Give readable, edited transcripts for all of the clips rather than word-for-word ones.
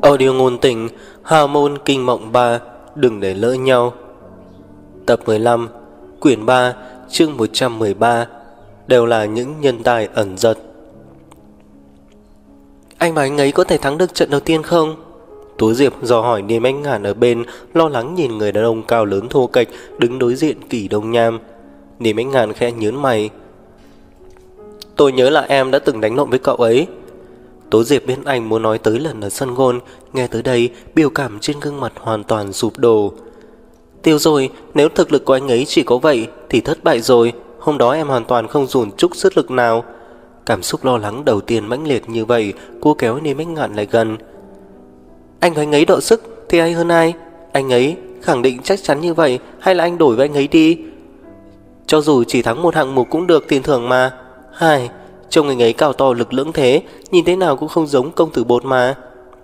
Audio ngôn tình Hào môn kinh mộng 3, đừng để lỡ nhau. Tập 15, quyển 3, chương 113. Đều là những nhân tài ẩn giật. Anh và anh ấy có thể thắng được trận đầu tiên không? Tú Diệp dò hỏi Niêm Anh Ngạn ở bên, lo lắng nhìn người đàn ông cao lớn thô kệch đứng đối diện Kỷ Đông Nham. Niêm Anh Ngạn khẽ nhướng mày. Tôi nhớ là em đã từng đánh lộn với cậu ấy. Tú Diệp biết anh muốn nói tới lần ở sân gôn. Nghe tới đây, biểu cảm trên gương mặt hoàn toàn sụp đổ. Tiêu rồi, nếu thực lực của anh ấy chỉ có vậy thì thất bại rồi. Hôm đó em hoàn toàn không dồn chút sức lực nào. Cảm xúc lo lắng đầu tiên mãnh liệt như vậy, cô kéo Niêm Anh Ngạn lại gần. Anh và anh ấy độ sức thì ai hơn ai? Anh ấy khẳng định chắc chắn như vậy, hay là anh đổi với anh ấy đi? Cho dù chỉ thắng một hạng mục cũng được tiền thưởng mà. Hai, trông anh ấy cao to lực lưỡng thế, nhìn thế nào cũng không giống công tử bột mà.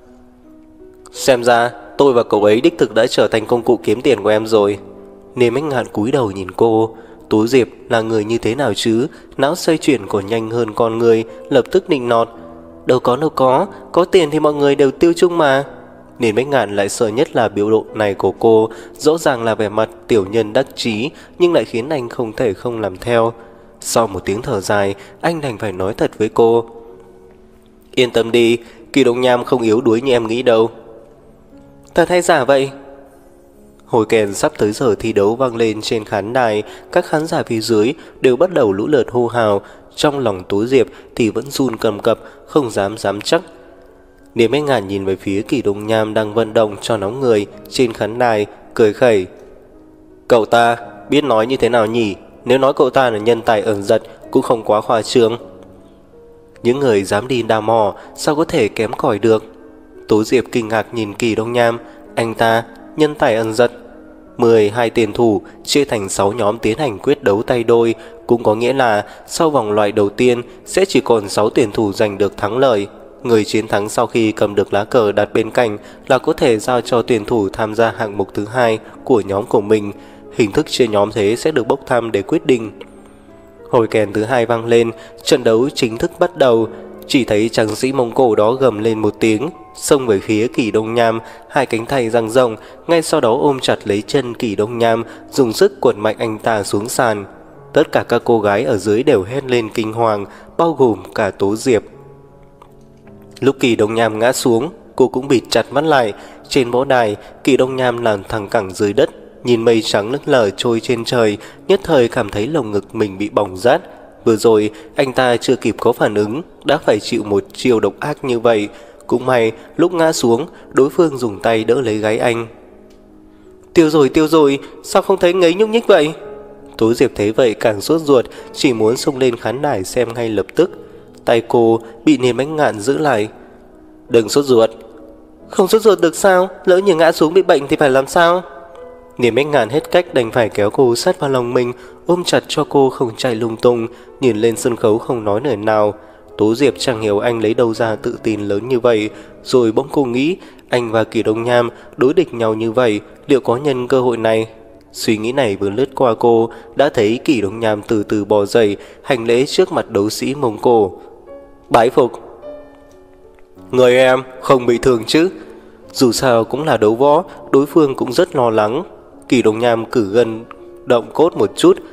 Xem ra tôi và cậu ấy đích thực đã trở thành công cụ kiếm tiền của em rồi. Niêm Anh Ngạn cúi đầu nhìn cô. Tú Diệp là người như thế nào chứ? Não xoay chuyển còn nhanh hơn con người, lập tức nịnh nọt. Đâu có tiền thì mọi người đều tiêu chung mà. Niêm Anh Ngạn lại sợ nhất là biểu lộ này của cô. Rõ ràng là vẻ mặt tiểu nhân đắc chí, nhưng lại khiến anh không thể không làm theo. Sau một tiếng thở dài, anh đành phải nói thật với cô. Yên tâm đi, Kỳ Đông Nham không yếu đuối như em nghĩ đâu. Thật hay giả vậy? Hồi kèn sắp tới giờ thi đấu vang lên trên khán đài, các khán giả phía dưới đều bắt đầu lũ lượt hô hào. Trong lòng Tú Diệp thì vẫn run cầm cập, không dám chắc. Niêm Anh Ngạn nhìn về phía Kỳ Đông Nham đang vận động cho nóng người trên khán đài, cười khẩy. Cậu ta biết nói như thế nào nhỉ? Nếu nói cậu ta là nhân tài ẩn giật cũng không quá khoa trương. Những người dám đi đào mò sao có thể kém cỏi được? Tú Diệp kinh ngạc nhìn Kỳ Đông Nham. Anh ta nhân tài ẩn giật. 12 tiền thủ chia thành 6 nhóm tiến hành quyết đấu tay đôi, cũng có nghĩa là sau vòng loại đầu tiên sẽ chỉ còn 6 tuyển thủ giành được thắng lợi. Người chiến thắng sau khi cầm được lá cờ đặt bên cạnh là có thể giao cho tuyển thủ tham gia hạng mục thứ hai của nhóm của mình. Hình thức chia nhóm thế sẽ được bốc thăm để quyết định. Hồi kèn thứ hai vang lên, trận đấu chính thức bắt đầu. Chỉ thấy tráng sĩ Mông Cổ đó gầm lên một tiếng, xông về phía Kỷ Đông Nham, hai cánh tay dang rộng, ngay sau đó ôm chặt lấy chân Kỷ Đông Nham, dùng sức quật mạnh anh ta xuống sàn. Tất cả các cô gái ở dưới đều hét lên kinh hoàng, bao gồm cả Tố Diệp. Lúc Kỷ Đông Nham ngã xuống, cô cũng bịt chặt mắt lại. Trên võ đài, Kỷ Đông Nham nằm thẳng cẳng dưới đất, nhìn mây trắng lững lờ trôi trên trời, nhất thời cảm thấy lồng ngực mình bị bỏng rát. Vừa rồi anh ta chưa kịp có phản ứng đã phải chịu một chiêu độc ác như vậy. Cũng may lúc ngã xuống, đối phương dùng tay đỡ lấy gáy anh. Tiêu rồi, sao không thấy ngấy nhúc nhích vậy? Tú Diệp thấy vậy càng sốt ruột, chỉ muốn xông lên khán đài xem ngay lập tức. Tay cô bị Niêm Anh Ngạn giữ lại. Đừng sốt ruột. Không sốt ruột được sao? Lỡ như ngã xuống bị bệnh thì phải làm sao? Niêm Anh Ngạn hết cách đành phải kéo cô sát vào lòng mình, ôm chặt cho cô không chạy lung tung, nhìn lên sân khấu không nói lời nào. Tú Diệp chẳng hiểu anh lấy đâu ra tự tin lớn như vậy, rồi bỗng cô nghĩ anh và Kỷ Đông Nham đối địch nhau như vậy, liệu có nhân cơ hội này? Suy nghĩ này vừa lướt qua cô, đã thấy Kỷ Đông Nham từ từ bò dậy, hành lễ trước mặt đấu sĩ Mông Cổ. Bái phục. Người em không bị thương chứ? Dù sao cũng là đấu võ, đối phương cũng rất lo lắng. Kỷ Đông Nham cử gân động cốt một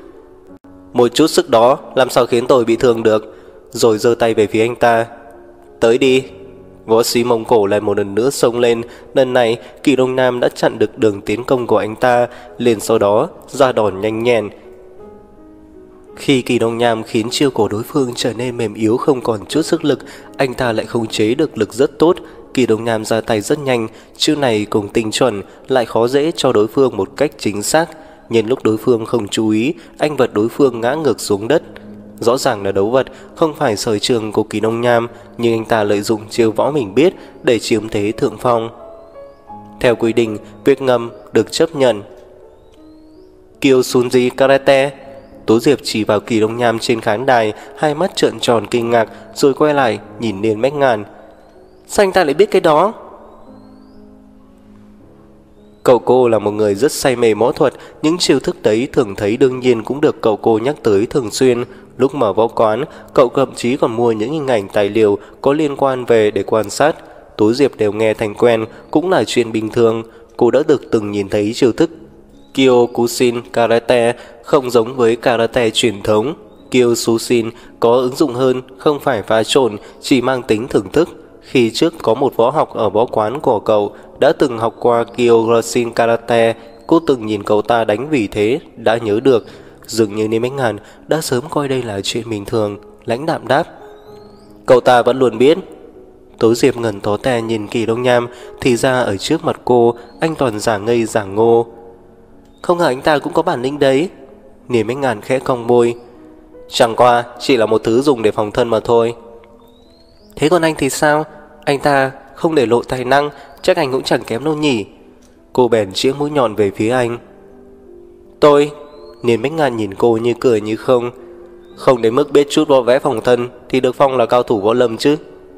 chút sức đó làm sao khiến tôi bị thương được, rồi giơ tay về phía anh ta. Tới đi. Võ sĩ Mông Cổ lại một lần nữa xông lên. Lần này Kỷ Đông Nham đã chặn được đường tiến công của anh ta, liền sau đó ra đòn nhanh nhẹn. Khi Kỷ Đông Nham khiến chiêu của đối phương trở nên mềm yếu không còn chút sức lực, anh ta lại khống chế được lực rất tốt. Kỷ Đông Nham ra tay rất nhanh, chiêu này cùng tinh chuẩn, lại khó dễ cho đối phương một cách chính xác. Nhân lúc đối phương không chú ý, anh vật đối phương ngã ngược xuống đất. Rõ ràng là đấu vật, không phải sở trường của Kỷ Đông Nham, nhưng anh ta lợi dụng chiêu võ mình biết để chiếm thế thượng phong. Theo quy định, việc ngầm được chấp nhận. Kyosunji Karate. Tố Diệp chỉ vào Kỷ Đông Nham trên khán đài, hai mắt trợn tròn kinh ngạc, rồi quay lại nhìn Niêm Anh Ngạn. Sao anh ta lại biết cái đó? Cậu cô là một người rất say mê võ thuật, những chiêu thức đấy thường thấy đương nhiên cũng được cậu cô nhắc tới thường xuyên. Lúc mở võ quán, cậu thậm chí còn mua những hình ảnh tài liệu có liên quan về để quan sát. Tố Diệp đều nghe thành quen, cũng là chuyện bình thường. Cô đã được từng nhìn thấy chiêu thức Kyokushin Karate không giống với karate truyền thống. Kyokushin có ứng dụng hơn, không phải pha trộn, chỉ mang tính thưởng thức. Khi trước có một võ học ở võ quán của cậu đã từng học qua Kyokushin Karate, cô từng nhìn cậu ta đánh, vì thế đã nhớ được. Dường như Niêm Bách Ngàn đã sớm coi đây là chuyện bình thường. Lãnh đạm đáp: cậu ta vẫn luôn biết. Tố Diệp ngẩn tó te nhìn Kỳ Đông Nham, thì ra ở trước mặt cô anh toàn giả ngây giả ngô. Không ngờ anh ta cũng có bản lĩnh đấy. Niêm Bách Ngàn khẽ cong môi: chẳng qua chỉ là một thứ dùng để phòng thân mà thôi. Thế còn anh thì sao? Anh ta không để lộ tài năng, chắc anh cũng chẳng kém đâu nhỉ? Cô bèn chĩa mũi nhọn về phía anh. Tôi... Niên Bách Ngàn nhìn cô như cười như không. Không đến mức biết chút võ vẽ phòng thân thì được phong là cao thủ võ lâm chứ.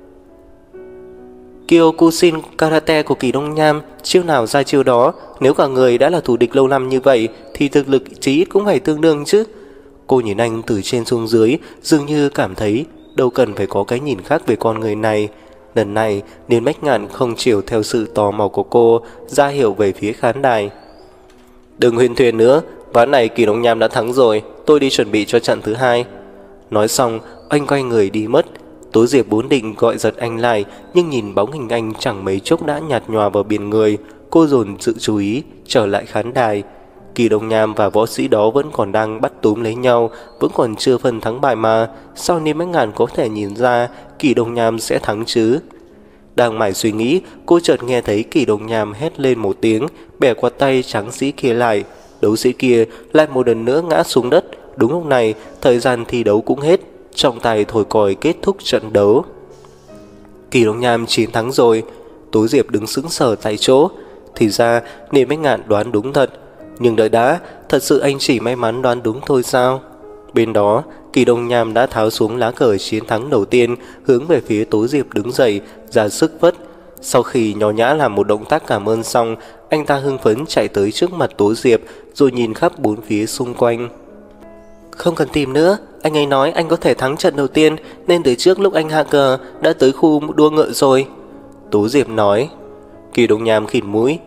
Kyokushin Karate của Kỳ Đông Nham chiêu nào ra chiêu đó. Nếu cả người đã là thù địch lâu năm như vậy thì thực lực chí ít cũng phải tương đương chứ. Cô nhìn anh từ trên xuống dưới, dường như cảm thấy đâu cần phải có cái nhìn khác về con người này. Lần này Niên Bách Ngạn không chiều theo sự tò mò của cô, ra hiệu về phía khán đài. Đừng huyền thuyền nữa, ván này Kỳ Đông Nham đã thắng rồi, tôi đi chuẩn bị cho trận thứ hai. Nói xong anh quay người đi mất. Tố Diệp vốn định gọi giật anh lại, nhưng nhìn bóng hình anh chẳng mấy chốc đã nhạt nhòa vào biển người. Cô dồn sự chú ý trở lại khán đài. Kỳ Đông Nham và võ sĩ đó vẫn còn đang bắt túm lấy nhau, vẫn còn chưa phân thắng bại mà. Sao Niêm Bách Ngạn có thể nhìn ra Kỳ Đông Nham sẽ thắng chứ? Đang mải suy nghĩ, cô chợt nghe thấy Kỳ Đông Nham hét lên một tiếng, bẻ qua tay tráng sĩ kia lại. Đấu sĩ kia lại một lần nữa ngã xuống đất. Đúng lúc này, thời gian thi đấu cũng hết. Trọng tài thổi còi kết thúc trận đấu. Kỳ Đông Nham chiến thắng rồi. Tố Diệp đứng sững sờ tại chỗ. Thì ra Niêm Bách Ngạn đoán đúng thật. Nhưng đợi đã, thật sự anh chỉ may mắn đoán đúng thôi sao? Bên đó, Kỳ Đông Nham đã tháo xuống lá cờ chiến thắng đầu tiên, hướng về phía Tố Diệp đứng dậy, ra sức vất. Sau khi nho nhã làm một động tác cảm ơn xong, anh ta hưng phấn chạy tới trước mặt Tố Diệp, rồi nhìn khắp bốn phía xung quanh. Không cần tìm nữa, anh ấy nói anh có thể thắng trận đầu tiên, nên từ trước lúc anh hạ cờ đã tới khu đua ngựa rồi. Tố Diệp nói. Kỳ Đông Nham khịt mũi.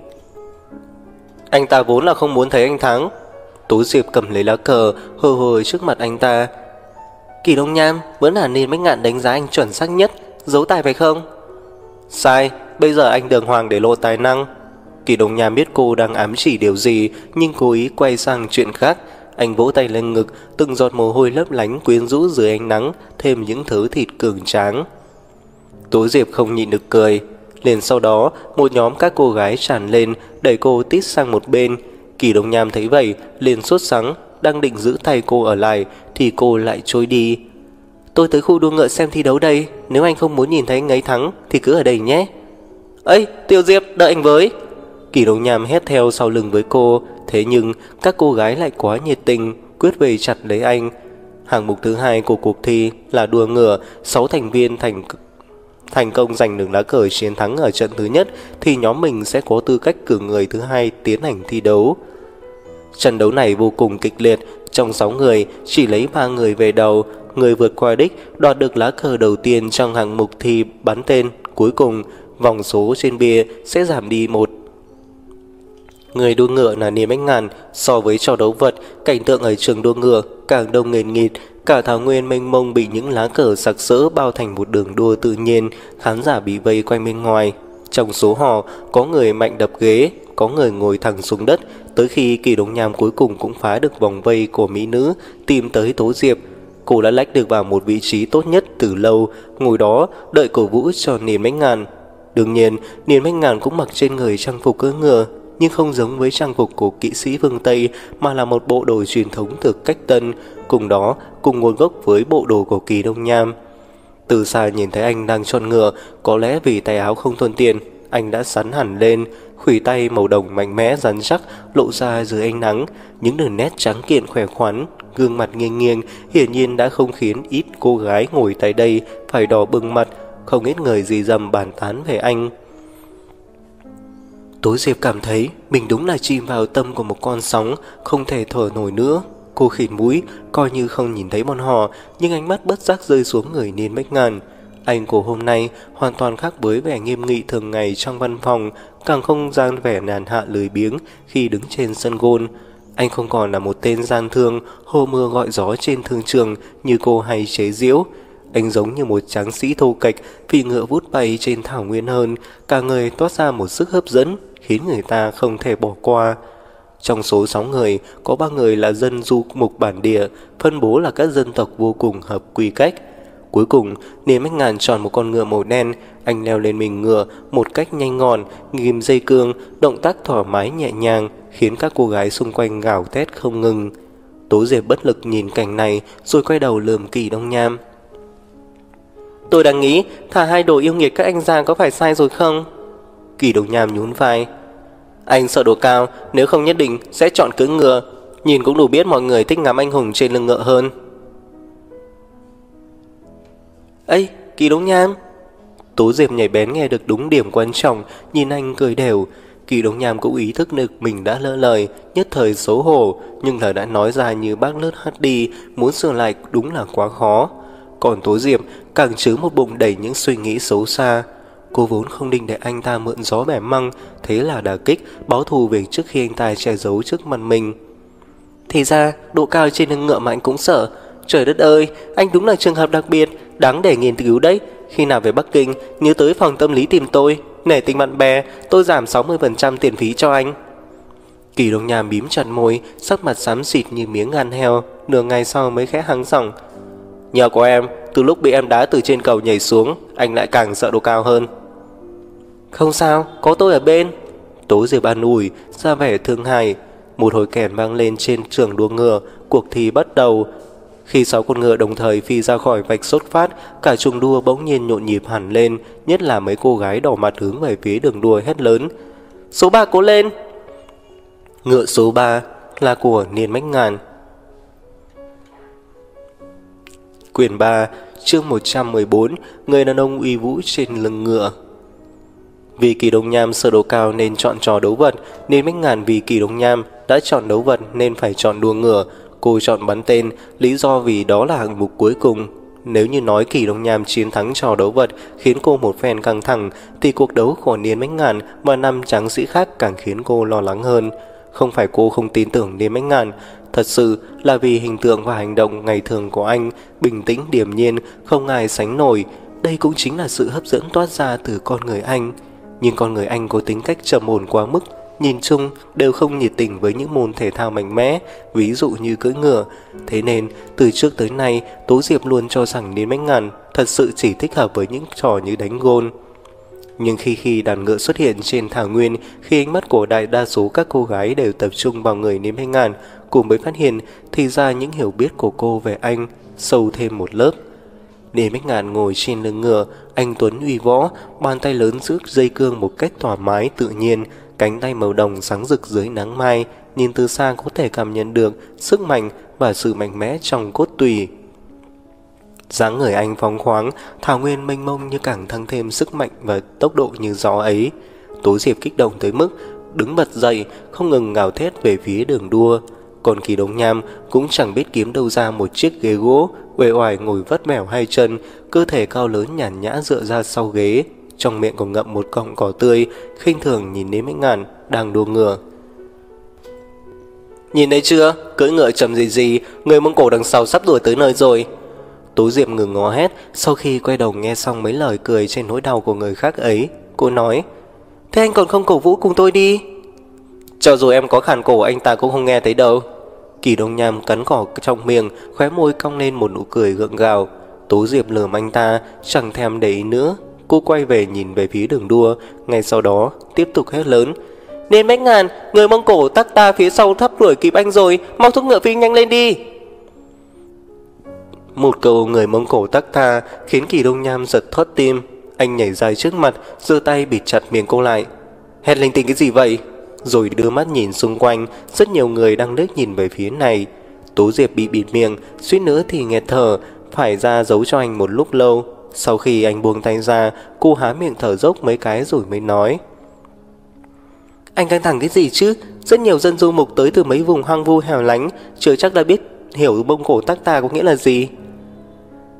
Anh ta vốn là không muốn thấy anh thắng. Tố Diệp cầm lấy lá cờ, hồi hồi trước mặt anh ta. Kỳ Đông Nham, vẫn là Niên Bách Ngạn đánh giá anh chuẩn xác nhất, giấu tài phải không? Sai, bây giờ anh đường hoàng để lộ tài năng. Kỳ Đông Nham biết cô đang ám chỉ điều gì, nhưng cố ý quay sang chuyện khác. Anh vỗ tay lên ngực, từng giọt mồ hôi lấp lánh quyến rũ dưới ánh nắng, thêm những thớ thịt cường tráng. Tố Diệp không nhịn được cười. Liền sau đó, một nhóm các cô gái tràn lên, đẩy cô tít sang một bên. Kỳ Đông Nham thấy vậy, liền sốt sắng, đang định giữ tay cô ở lại, thì cô lại trôi đi. Tôi tới khu đua ngựa xem thi đấu đây, nếu anh không muốn nhìn thấy anh ấy thắng, thì cứ ở đây nhé. Ây, Tiêu Diệp, đợi anh với. Kỳ Đông Nham hét theo sau lưng với cô. Thế nhưng các cô gái lại quá nhiệt tình, quyết vây chặt lấy anh. Hạng mục thứ hai của cuộc thi là đua ngựa. 6 thành viên thành công giành được lá cờ chiến thắng ở trận thứ nhất, thì nhóm mình sẽ có tư cách cử người thứ hai tiến hành thi đấu. Trận đấu này vô cùng kịch liệt. Trong 6 người chỉ lấy 3 người về đầu. Người vượt qua đích đoạt được lá cờ đầu tiên trong hạng mục thi bắn tên. Cuối cùng vòng số trên bia sẽ giảm đi 1. Người đua ngựa là Niêm Bách Ngạn. So với trò đấu vật, cảnh tượng ở trường đua ngựa càng đông nghênh nghịt. Cả thảo nguyên mênh mông bị những lá cờ sặc sỡ bao thành một đường đua tự nhiên. Khán giả bị vây quanh bên ngoài. Trong số họ có người mạnh đập ghế, có người ngồi thẳng xuống đất. Tới khi Kỳ Đông Nham cuối cùng cũng phá được vòng vây của mỹ nữ, tìm tới Tố Diệp. Cô đã lách được vào một vị trí tốt nhất từ lâu, ngồi đó đợi cổ vũ cho Niên Bách Ngạn. Đương nhiên, Niên Bách Ngạn cũng mặc trên người trang phục cưỡi ngựa, nhưng không giống với trang phục của kỵ sĩ phương Tây, mà là một bộ đồ truyền thống từ cách Tân, cùng nguồn gốc với bộ đồ của Kỳ Đông Nham. Từ xa nhìn thấy anh đang chọn ngựa, có lẽ vì tay áo không thuận tiện, anh đã sắn hẳn lên, khuỷu tay màu đồng mạnh mẽ rắn chắc lộ ra dưới ánh nắng, những đường nét trắng kiện khỏe khoắn, gương mặt nghiêng nghiêng, hiển nhiên đã không khiến ít cô gái ngồi tại đây phải đỏ bừng mặt, không ít người rì rầm bàn tán về anh. Tố Diệp cảm thấy mình đúng là chìm vào tâm của một con sóng, không thể thở nổi nữa. Cô khịt mũi, coi như không nhìn thấy bọn họ, nhưng ánh mắt bất giác rơi xuống người Niên Bách Ngạn. Anh của hôm nay hoàn toàn khác với vẻ nghiêm nghị thường ngày trong văn phòng, càng không gian vẻ nhàn hạ lười biếng khi đứng trên sân gôn. Anh không còn là một tên gian thương, hô mưa gọi gió trên thương trường như cô hay chế giễu. Anh giống như một tráng sĩ thô kệch, phi ngựa vút bay trên thảo nguyên hơn, cả người toát ra một sức hấp dẫn, khiến người ta không thể bỏ qua. Trong số 6 người, có 3 người là dân du mục bản địa, phân bố là các dân tộc vô cùng hợp quy cách. Cuối cùng, Niềm Bách Ngàn chọn một con ngựa màu đen, anh leo lên mình ngựa một cách nhanh gọn, ghim dây cương, động tác thoải mái nhẹ nhàng, khiến các cô gái xung quanh gào thét không ngừng. Tố Diệp bất lực nhìn cảnh này, rồi quay đầu lườm Kỳ Đông Nham. Tôi đang nghĩ, thả hai đồ yêu nghiệt các anh ra có phải sai rồi không? Kỳ Đông Nham nhún vai. Anh sợ độ cao, nếu không nhất định sẽ chọn cưỡi ngựa. Nhìn cũng đủ biết mọi người thích ngắm anh hùng trên lưng ngựa hơn. Ây, Kỳ Đông Nham. Tố Diệp nhảy bén nghe được đúng điểm quan trọng, nhìn anh cười đều. Kỳ Đông Nham cũng ý thức được mình đã lỡ lời, nhất thời xấu hổ, nhưng lời đã nói ra như bác lướt hắt đi, muốn sửa lại đúng là quá khó. Còn Tố Diệp càng chứa một bụng đầy những suy nghĩ xấu xa. Cô vốn không định để anh ta mượn gió bẻ măng, thế là đả kích, báo thù về trước khi anh ta che giấu trước mặt mình. Thì ra, độ cao trên lưng ngựa mà anh cũng sợ. Trời đất ơi, anh đúng là trường hợp đặc biệt, đáng để nghiên cứu đấy. Khi nào về Bắc Kinh, nhớ tới phòng tâm lý tìm tôi. Nể tình bạn bè, tôi giảm 60% tiền phí cho anh. Kỳ Đông Nham bím chặt môi, sắc mặt xám xịt như miếng gan heo, nửa ngày sau mới khẽ hắng giọng. Nhờ có em, từ lúc bị em đá từ trên cầu nhảy xuống, anh lại càng sợ độ cao hơn. Không sao, có tôi ở bên. Tố Diệp an ủi, ra vẻ thương hại. Một hồi kèn vang lên trên trường đua ngựa, cuộc thi bắt đầu. Khi 6 con ngựa đồng thời phi ra khỏi vạch xuất phát, cả chuồng đua bỗng nhiên nhộn nhịp hẳn lên, nhất là mấy cô gái đỏ mặt hướng về phía đường đua hét lớn. Số 3 cố lên! Ngựa số 3 là của Niên Bách Ngàn. Quyển 3, chương 114, người đàn ông uy vũ trên lưng ngựa. Vì Kỳ Đông Nham sợ độ cao nên chọn trò đấu vật, Niên Bách Ngàn vì Kỳ Đông Nham đã chọn đấu vật nên phải chọn đua ngựa. Cô chọn bắn tên, lý do vì đó là hạng mục cuối cùng. Nếu như nói Kỳ Đông Nham chiến thắng trò đấu vật khiến cô một phen căng thẳng, thì cuộc đấu của Niên Bách Ngàn và 5 tráng sĩ khác càng khiến cô lo lắng hơn. Không phải cô không tin tưởng Niên Bách Ngàn, thật sự là vì hình tượng và hành động ngày thường của anh bình tĩnh điềm nhiên, không ai sánh nổi. Đây cũng chính là sự hấp dẫn toát ra từ con người anh. Nhưng con người anh có tính cách trầm ổn quá mức, nhìn chung đều không nhiệt tình với những môn thể thao mạnh mẽ, ví dụ như cưỡi ngựa. Thế nên từ trước tới nay, Tố Diệp luôn cho rằng Niên Bách Ngàn thật sự chỉ thích hợp với những trò như đánh gôn. Nhưng khi đàn ngựa xuất hiện trên thảo nguyên, khi ánh mắt của đại đa số các cô gái đều tập trung vào người Niên Bách Ngàn, cô mới phát hiện thì ra những hiểu biết của cô về anh sâu thêm một lớp. Niên Bách Ngàn ngồi trên lưng ngựa, anh tuấn uy võ, bàn tay lớn giữ dây cương một cách thoải mái tự nhiên, cánh tay màu đồng sáng rực dưới nắng mai, nhìn từ xa có thể cảm nhận được sức mạnh và sự mạnh mẽ trong cốt tủy. Dáng người anh phóng khoáng, thảo nguyên mênh mông như càng tăng thêm sức mạnh và tốc độ như gió ấy. Tố Diệp kích động tới mức đứng bật dậy, không ngừng gào thét về phía đường đua. Còn Kỳ Đông Nham cũng chẳng biết kiếm đâu ra một chiếc ghế gỗ, uể oải ngồi vắt vẻo hai chân, cơ thể cao lớn nhàn nhã dựa ra sau ghế, trong miệng còn ngậm một cọng cỏ tươi, khinh thường nhìn Niên Bách Ngàn đang đua ngựa. Nhìn thấy chưa, cưỡi ngựa chậm gì, người Mông Cổ đằng sau sắp đuổi tới nơi rồi. Tố Diệp ngừng ngó hét, sau khi quay đầu nghe xong mấy lời cười trên nỗi đau của người khác ấy, cô nói: Thế anh còn không cổ vũ cùng tôi đi. Cho dù em có khàn cổ anh ta cũng không nghe thấy đâu. Kỳ Đông Nham cắn cỏ trong miệng, khóe môi cong lên một nụ cười gượng gạo. Tố Diệp lườm anh ta, chẳng thèm để ý nữa. Cô quay về nhìn về phía đường đua, ngay sau đó tiếp tục hét lớn: Niên Bách Ngàn, người Mông Cổ tắc ta phía sau thấp đuổi kịp anh rồi, mau thúc ngựa phi nhanh lên đi. Một câu người Mông Cổ tắc ta khiến Kỳ Đông Nham giật thót tim. Anh nhảy dài trước mặt, giơ tay bịt chặt miệng cô lại. Hét linh tinh cái gì vậy? Rồi đưa mắt nhìn xung quanh, rất nhiều người đang liếc nhìn về phía này. Tố Diệp bị bịt miệng, suýt nữa thì nghẹt thở, phải ra giấu cho anh một lúc lâu. Sau khi anh buông tay ra, cô há miệng thở dốc mấy cái rồi mới nói: Anh căng thẳng cái gì chứ? Rất nhiều dân du mục tới từ mấy vùng hoang vu hẻo lánh, chưa chắc đã biết hiểu Mông Cổ tắc ta có nghĩa là gì.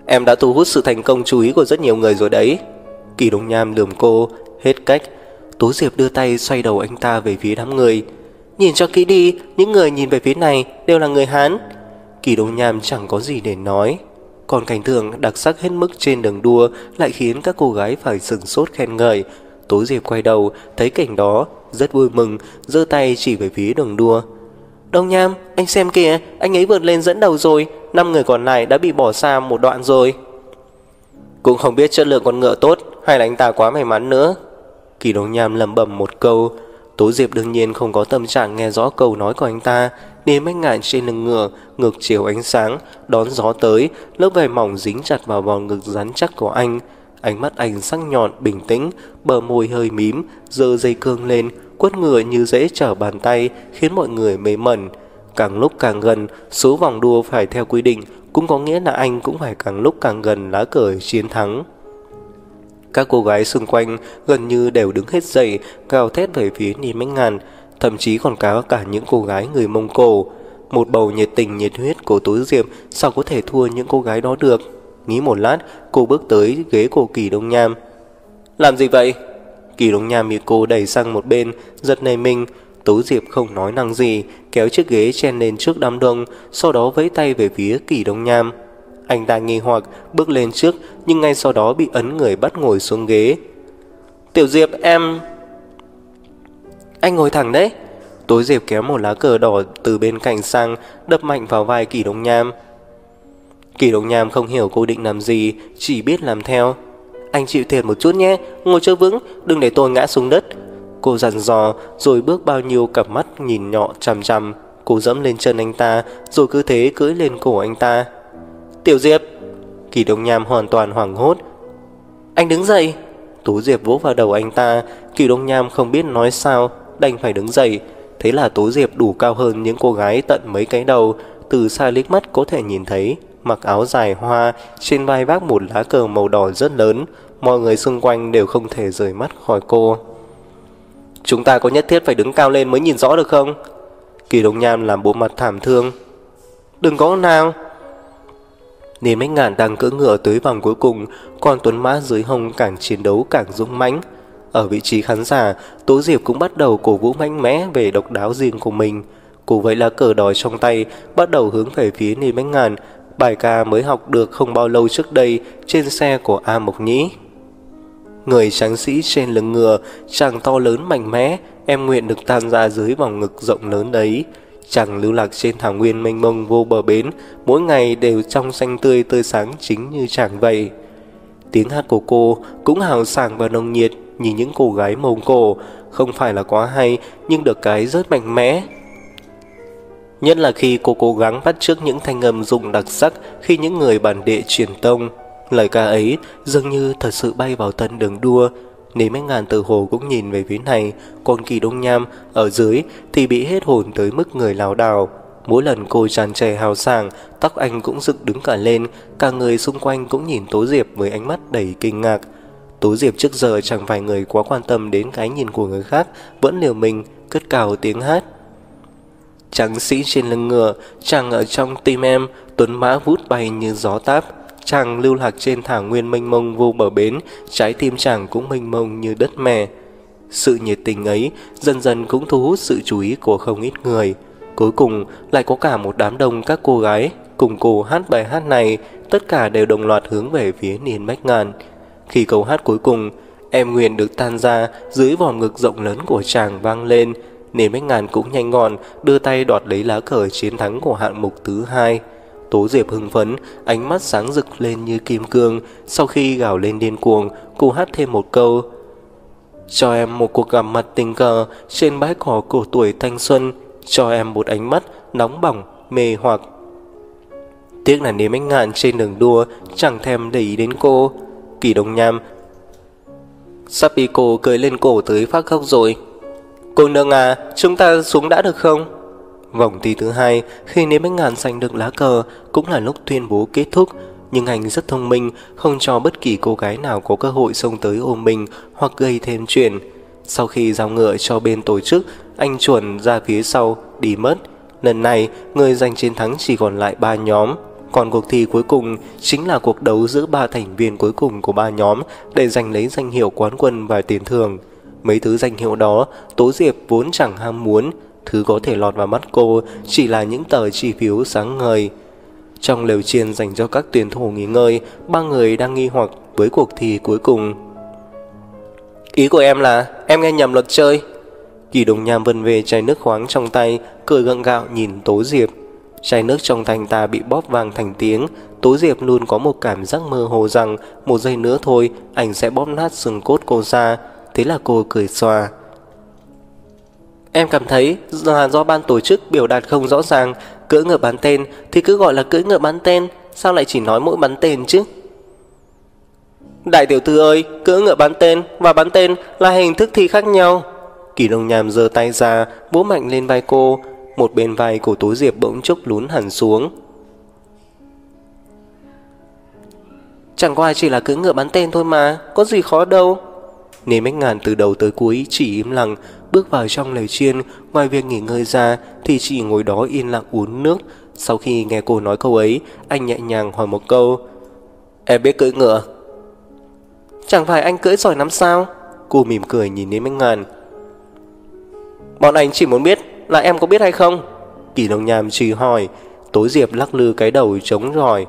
Em đã thu hút sự thành công chú ý của rất nhiều người rồi đấy. Kỳ Đông Nham lườm cô. Hết cách. Tố Diệp đưa tay xoay đầu anh ta về phía đám người. Nhìn cho kỹ đi, những người nhìn về phía này đều là người Hán. Kỳ Đông Nham chẳng có gì để nói. Còn cảnh tượng đặc sắc hết mức trên đường đua lại khiến các cô gái phải sửng sốt khen ngợi. Tố Diệp quay đầu thấy cảnh đó rất vui mừng, giơ tay chỉ về phía đường đua. Đông Nham, anh xem kìa, anh ấy vượt lên dẫn đầu rồi, 5 người còn lại đã bị bỏ xa một đoạn rồi. Cũng không biết chất lượng con ngựa tốt hay là anh ta quá may mắn nữa. Kỳ Đông Nham lẩm bẩm một câu. Tố Diệp đương nhiên không có tâm trạng nghe rõ câu nói của anh ta. Niềm Bách Ngạn trên lưng ngựa, ngược chiều ánh sáng, đón gió tới, lớp vải mỏng dính chặt vào vòng ngực rắn chắc của anh. Ánh mắt anh sắc nhọn, bình tĩnh, bờ môi hơi mím, giơ dây cương lên, quất ngựa như dễ trở bàn tay, khiến mọi người mê mẩn. Càng lúc càng gần, số vòng đua phải theo quy định, cũng có nghĩa là anh cũng phải càng lúc càng gần lá cờ chiến thắng. Các cô gái xung quanh gần như đều đứng hết dậy, gào thét về phía Niềm Bách Ngạn, thậm chí còn có cả những cô gái người Mông Cổ. Một bầu nhiệt tình nhiệt huyết của Tố Diệp sao có thể thua những cô gái đó được. Nghĩ một lát, cô bước tới ghế của Kỳ Đông Nham. Làm gì vậy? Kỳ Đông Nham bị cô đẩy sang một bên, giật nảy mình. Tố Diệp không nói năng gì, kéo chiếc ghế chen lên trước đám đông, sau đó vẫy tay về phía Kỳ Đông Nham. Anh ta nghi hoặc bước lên trước, nhưng ngay sau đó bị ấn người bắt ngồi xuống ghế. Tiểu Diệp, em... Anh ngồi thẳng đấy. Tố Diệp kéo một lá cờ đỏ từ bên cạnh sang, đập mạnh vào vai Kỳ Đông Nham. Kỳ Đông Nham không hiểu cô định làm gì, chỉ biết làm theo. Anh chịu thiệt một chút nhé, ngồi cho vững, đừng để tôi ngã xuống đất. Cô dặn dò, rồi bước bao nhiêu cặp mắt nhìn nhọ chằm chằm. Cô dẫm lên chân anh ta, rồi cứ thế cưỡi lên cổ anh ta. Tiểu Diệp! Kỳ Đông Nham hoàn toàn hoảng hốt. Anh đứng dậy! Tố Diệp vỗ vào đầu anh ta. Kỳ Đông Nham không biết nói sao, đành phải đứng dậy. Thế là Tố Diệp đủ cao hơn những cô gái tận mấy cái đầu. Từ xa liếc mắt có thể nhìn thấy, mặc áo dài hoa, trên vai vác một lá cờ màu đỏ rất lớn. Mọi người xung quanh đều không thể rời mắt khỏi cô. Chúng ta có nhất thiết phải đứng cao lên mới nhìn rõ được không? Kỳ Đông Nham làm bộ mặt thảm thương. Đừng có nào! Niềm Bách Ngạn đang cưỡi ngựa tới vòng cuối cùng, còn tuấn mã dưới hông càng chiến đấu càng dũng mãnh. Ở vị trí khán giả, Tố Diệp cũng bắt đầu cổ vũ mạnh mẽ về độc đáo riêng của mình. Cô vẫy lá cờ đỏ trong tay, bắt đầu hướng về phía Niềm Bách Ngạn, bài ca mới học được không bao lâu trước đây trên xe của A Mộc Nhĩ. Người tráng sĩ trên lưng ngựa, chàng to lớn mạnh mẽ, em nguyện được tan ra dưới vòng ngực rộng lớn đấy. Chàng lưu lạc trên thảo nguyên mênh mông vô bờ bến, mỗi ngày đều trong xanh tươi tươi sáng chính như chàng vậy. Tiếng hát của cô cũng hào sảng và nồng nhiệt như những cô gái Mông Cổ, không phải là quá hay nhưng được cái rất mạnh mẽ. Nhất là khi cô cố gắng bắt chước những thanh âm dùng đặc sắc khi những người bản địa truyền tông. Lời ca ấy dường như thật sự bay vào tân đường đua. Niềm Bách Ngạn từ hồ cũng nhìn về phía này, còn Kỳ Đông Nham ở dưới thì bị hết hồn tới mức người lảo đảo. Mỗi lần cô tràn trề hào sảng, tóc anh cũng dựng đứng cả lên, cả người xung quanh cũng nhìn Tố Diệp với ánh mắt đầy kinh ngạc. Tố Diệp trước giờ chẳng phải người quá quan tâm đến cái nhìn của người khác, vẫn liều mình cất cao tiếng hát. Tráng sĩ trên lưng ngựa, chàng ở trong tim em, tuấn mã vút bay như gió táp. Chàng lưu lạc trên thảo nguyên mênh mông vô bờ bến, trái tim chàng cũng mênh mông như đất mẹ. Sự nhiệt tình ấy dần dần cũng thu hút sự chú ý của không ít người. Cuối cùng lại có cả một đám đông các cô gái cùng cô hát bài hát này, tất cả đều đồng loạt hướng về phía Niềm Bách Ngạn. Khi câu hát cuối cùng, em nguyện được tan ra dưới vòm ngực rộng lớn của chàng vang lên, Niềm Bách Ngạn cũng nhanh gọn đưa tay đoạt lấy lá cờ chiến thắng của hạng mục thứ 2. Tố Diệp hưng phấn, ánh mắt sáng rực lên như kim cương. Sau khi gào lên điên cuồng, cô hát thêm một câu: cho em một cuộc gặp mặt tình cờ trên bãi cỏ cổ tuổi thanh xuân, cho em một ánh mắt nóng bỏng mê hoặc. Tiếc là Niềm Bách Ngạn trên đường đua chẳng thèm để ý đến cô. Kỳ Đông Nham sắp bị cô cười lên cổ tới phát khóc rồi. Cô nương à, chúng ta xuống đã được không? Vòng thi thứ 2, khi Niềm Bách Ngạn giành được lá cờ cũng là lúc tuyên bố kết thúc. Nhưng anh rất thông minh, không cho bất kỳ cô gái nào có cơ hội xông tới ôm mình hoặc gây thêm chuyện. Sau khi giao ngựa cho bên tổ chức, anh chuẩn ra phía sau đi mất. Lần này người giành chiến thắng chỉ còn lại 3 nhóm. Còn cuộc thi cuối cùng chính là cuộc đấu giữa 3 thành viên cuối cùng của 3 nhóm để giành lấy danh hiệu quán quân và tiền thưởng. Mấy thứ danh hiệu đó Tố Diệp vốn chẳng ham muốn, thứ có thể lọt vào mắt cô chỉ là những tờ chi phiếu sáng ngời. Trong lều chiên dành cho các tuyển thủ nghỉ ngơi, 3 người đang nghi hoặc với cuộc thi cuối cùng. Ý của em là em nghe nhầm luật chơi. Kỳ Đồng Nham vân về chai nước khoáng trong tay, cười gượng gạo nhìn Tố Diệp. Chai nước trong tay ta bị bóp vang thành tiếng. Tố Diệp luôn có một cảm giác mơ hồ rằng một giây nữa thôi anh sẽ bóp nát xương cốt cô ra. Thế là cô cười xòa. Em cảm thấy là do ban tổ chức biểu đạt không rõ ràng. Cưỡi ngựa bắn tên thì cứ gọi là cưỡi ngựa bắn tên, sao lại chỉ nói mỗi bắn tên chứ? Đại tiểu thư ơi, cưỡi ngựa bắn tên và bắn tên là hình thức thi khác nhau. Kỳ Đồng Nham giơ tay ra, vỗ mạnh lên vai cô. Một bên vai của Tố Diệp bỗng chốc lún hẳn xuống. Chẳng qua chỉ là cưỡi ngựa bắn tên thôi mà, có gì khó đâu. Nếm Bách Ngàn từ đầu tới cuối chỉ im lặng, bước vào trong lều chiên. Ngoài việc nghỉ ngơi ra thì chỉ ngồi đó yên lặng uống nước. Sau khi nghe cô nói câu ấy, anh nhẹ nhàng hỏi một câu. Em biết cưỡi ngựa? Chẳng phải anh cưỡi giỏi lắm sao? Cô mỉm cười nhìn Nếm Bách Ngàn. Bọn anh chỉ muốn biết là em có biết hay không? Kỳ Đồng Nham chỉ hỏi. Tố Diệp lắc lư cái đầu chống rỏi.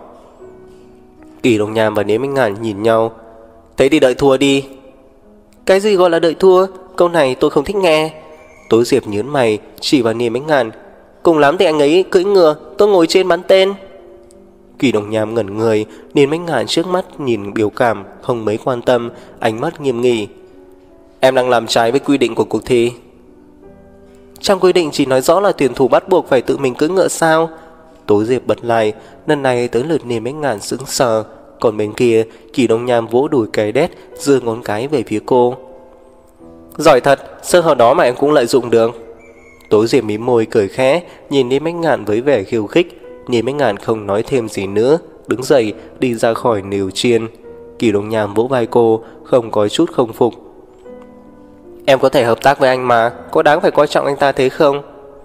Kỳ Đồng Nham và Nếm Bách Ngàn nhìn nhau. Thế thì đợi thua đi. Cái gì gọi là đợi thua? Câu này tôi không thích nghe. Tố Diệp nhướng mày chỉ vào Nếm Bách Ngàn. Cùng lắm thì anh ấy cưỡi ngựa, tôi ngồi trên bắn tên. Kỳ Đồng Nham ngẩn người. Nếm Bách Ngàn trước mắt nhìn biểu cảm, không mấy quan tâm, ánh mắt nghiêm nghị. Em đang làm trái với quy định của cuộc thi. Trong quy định chỉ nói rõ là tuyển thủ bắt buộc phải tự mình cưỡi ngựa sao? Tố Diệp bật lại. Lần này tới lượt Nếm Bách Ngàn sững sờ. Còn bên kia Kỳ Đồng Nham vỗ đùi cái đét, giơ ngón cái về phía cô. Giỏi thật, sơ hở đó mà em cũng lợi dụng được. Tố Diệp mím môi cười khẽ, nhìn Nếm Bách Ngàn với vẻ khiêu khích. Nếm Bách Ngàn không nói thêm gì nữa, đứng dậy đi ra khỏi lều chiên. Kỳ Đồng Nham vỗ vai cô, không có chút không phục. Em có thể hợp tác với anh mà, có đáng phải coi trọng anh ta thế không?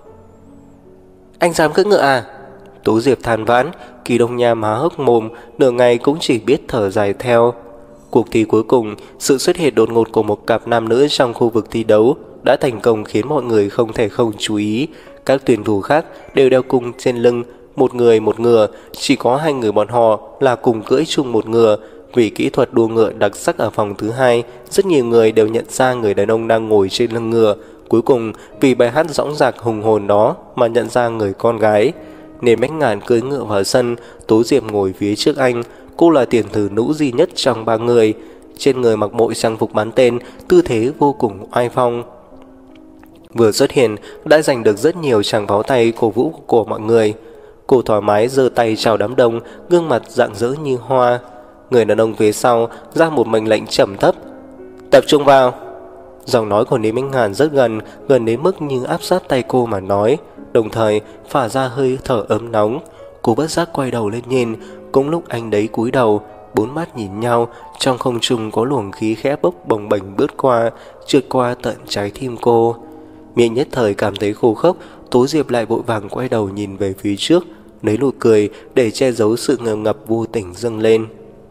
Anh dám cưỡi ngựa à? Tố Diệp than vãn. Kỳ Đồng Nham há hốc mồm, nửa ngày cũng chỉ biết thở dài theo. Cuộc thi cuối cùng, sự xuất hiện đột ngột của một cặp nam nữ trong khu vực thi đấu đã thành công khiến mọi người không thể không chú ý. Các tuyển thủ khác đều đeo cung trên lưng, một người một ngựa, chỉ có 2 người bọn họ là cùng cưỡi chung một ngựa. Vì kỹ thuật đua ngựa đặc sắc ở vòng thứ 2, rất nhiều người đều nhận ra người đàn ông đang ngồi trên lưng ngựa. Cuối cùng, vì bài hát dõng dạc hùng hồn đó mà nhận ra người con gái. Nếm Bách Ngàn cưỡi ngựa vào sân, Tố Diệp ngồi phía trước anh. Cô là tiền tử nữ duy nhất trong 3 người. Trên người mặc bộ trang phục bắn tên, tư thế vô cùng oai phong. Vừa xuất hiện đã giành được rất nhiều tràng pháo tay cổ vũ của mọi người. Cô thoải mái giơ tay chào đám đông, gương mặt rạng rỡ như hoa. Người đàn ông phía sau ra một mệnh lệnh trầm thấp. Tập trung vào. Giọng nói của Nếm Bách Ngàn rất gần đến mức như áp sát tay cô mà nói, đồng thời phả ra hơi thở ấm nóng. Cô bất giác quay đầu lên nhìn. Cũng lúc anh đấy cúi đầu, 4 mắt nhìn nhau. Trong không trung có luồng khí khẽ bốc bồng bềnh bướt qua, trượt qua tận trái tim cô. Miệng nhất thời cảm thấy khô khốc. Tố Diệp lại vội vàng quay đầu nhìn về phía trước, lấy nụ cười để che giấu sự ngờ ngập vô tình dâng lên.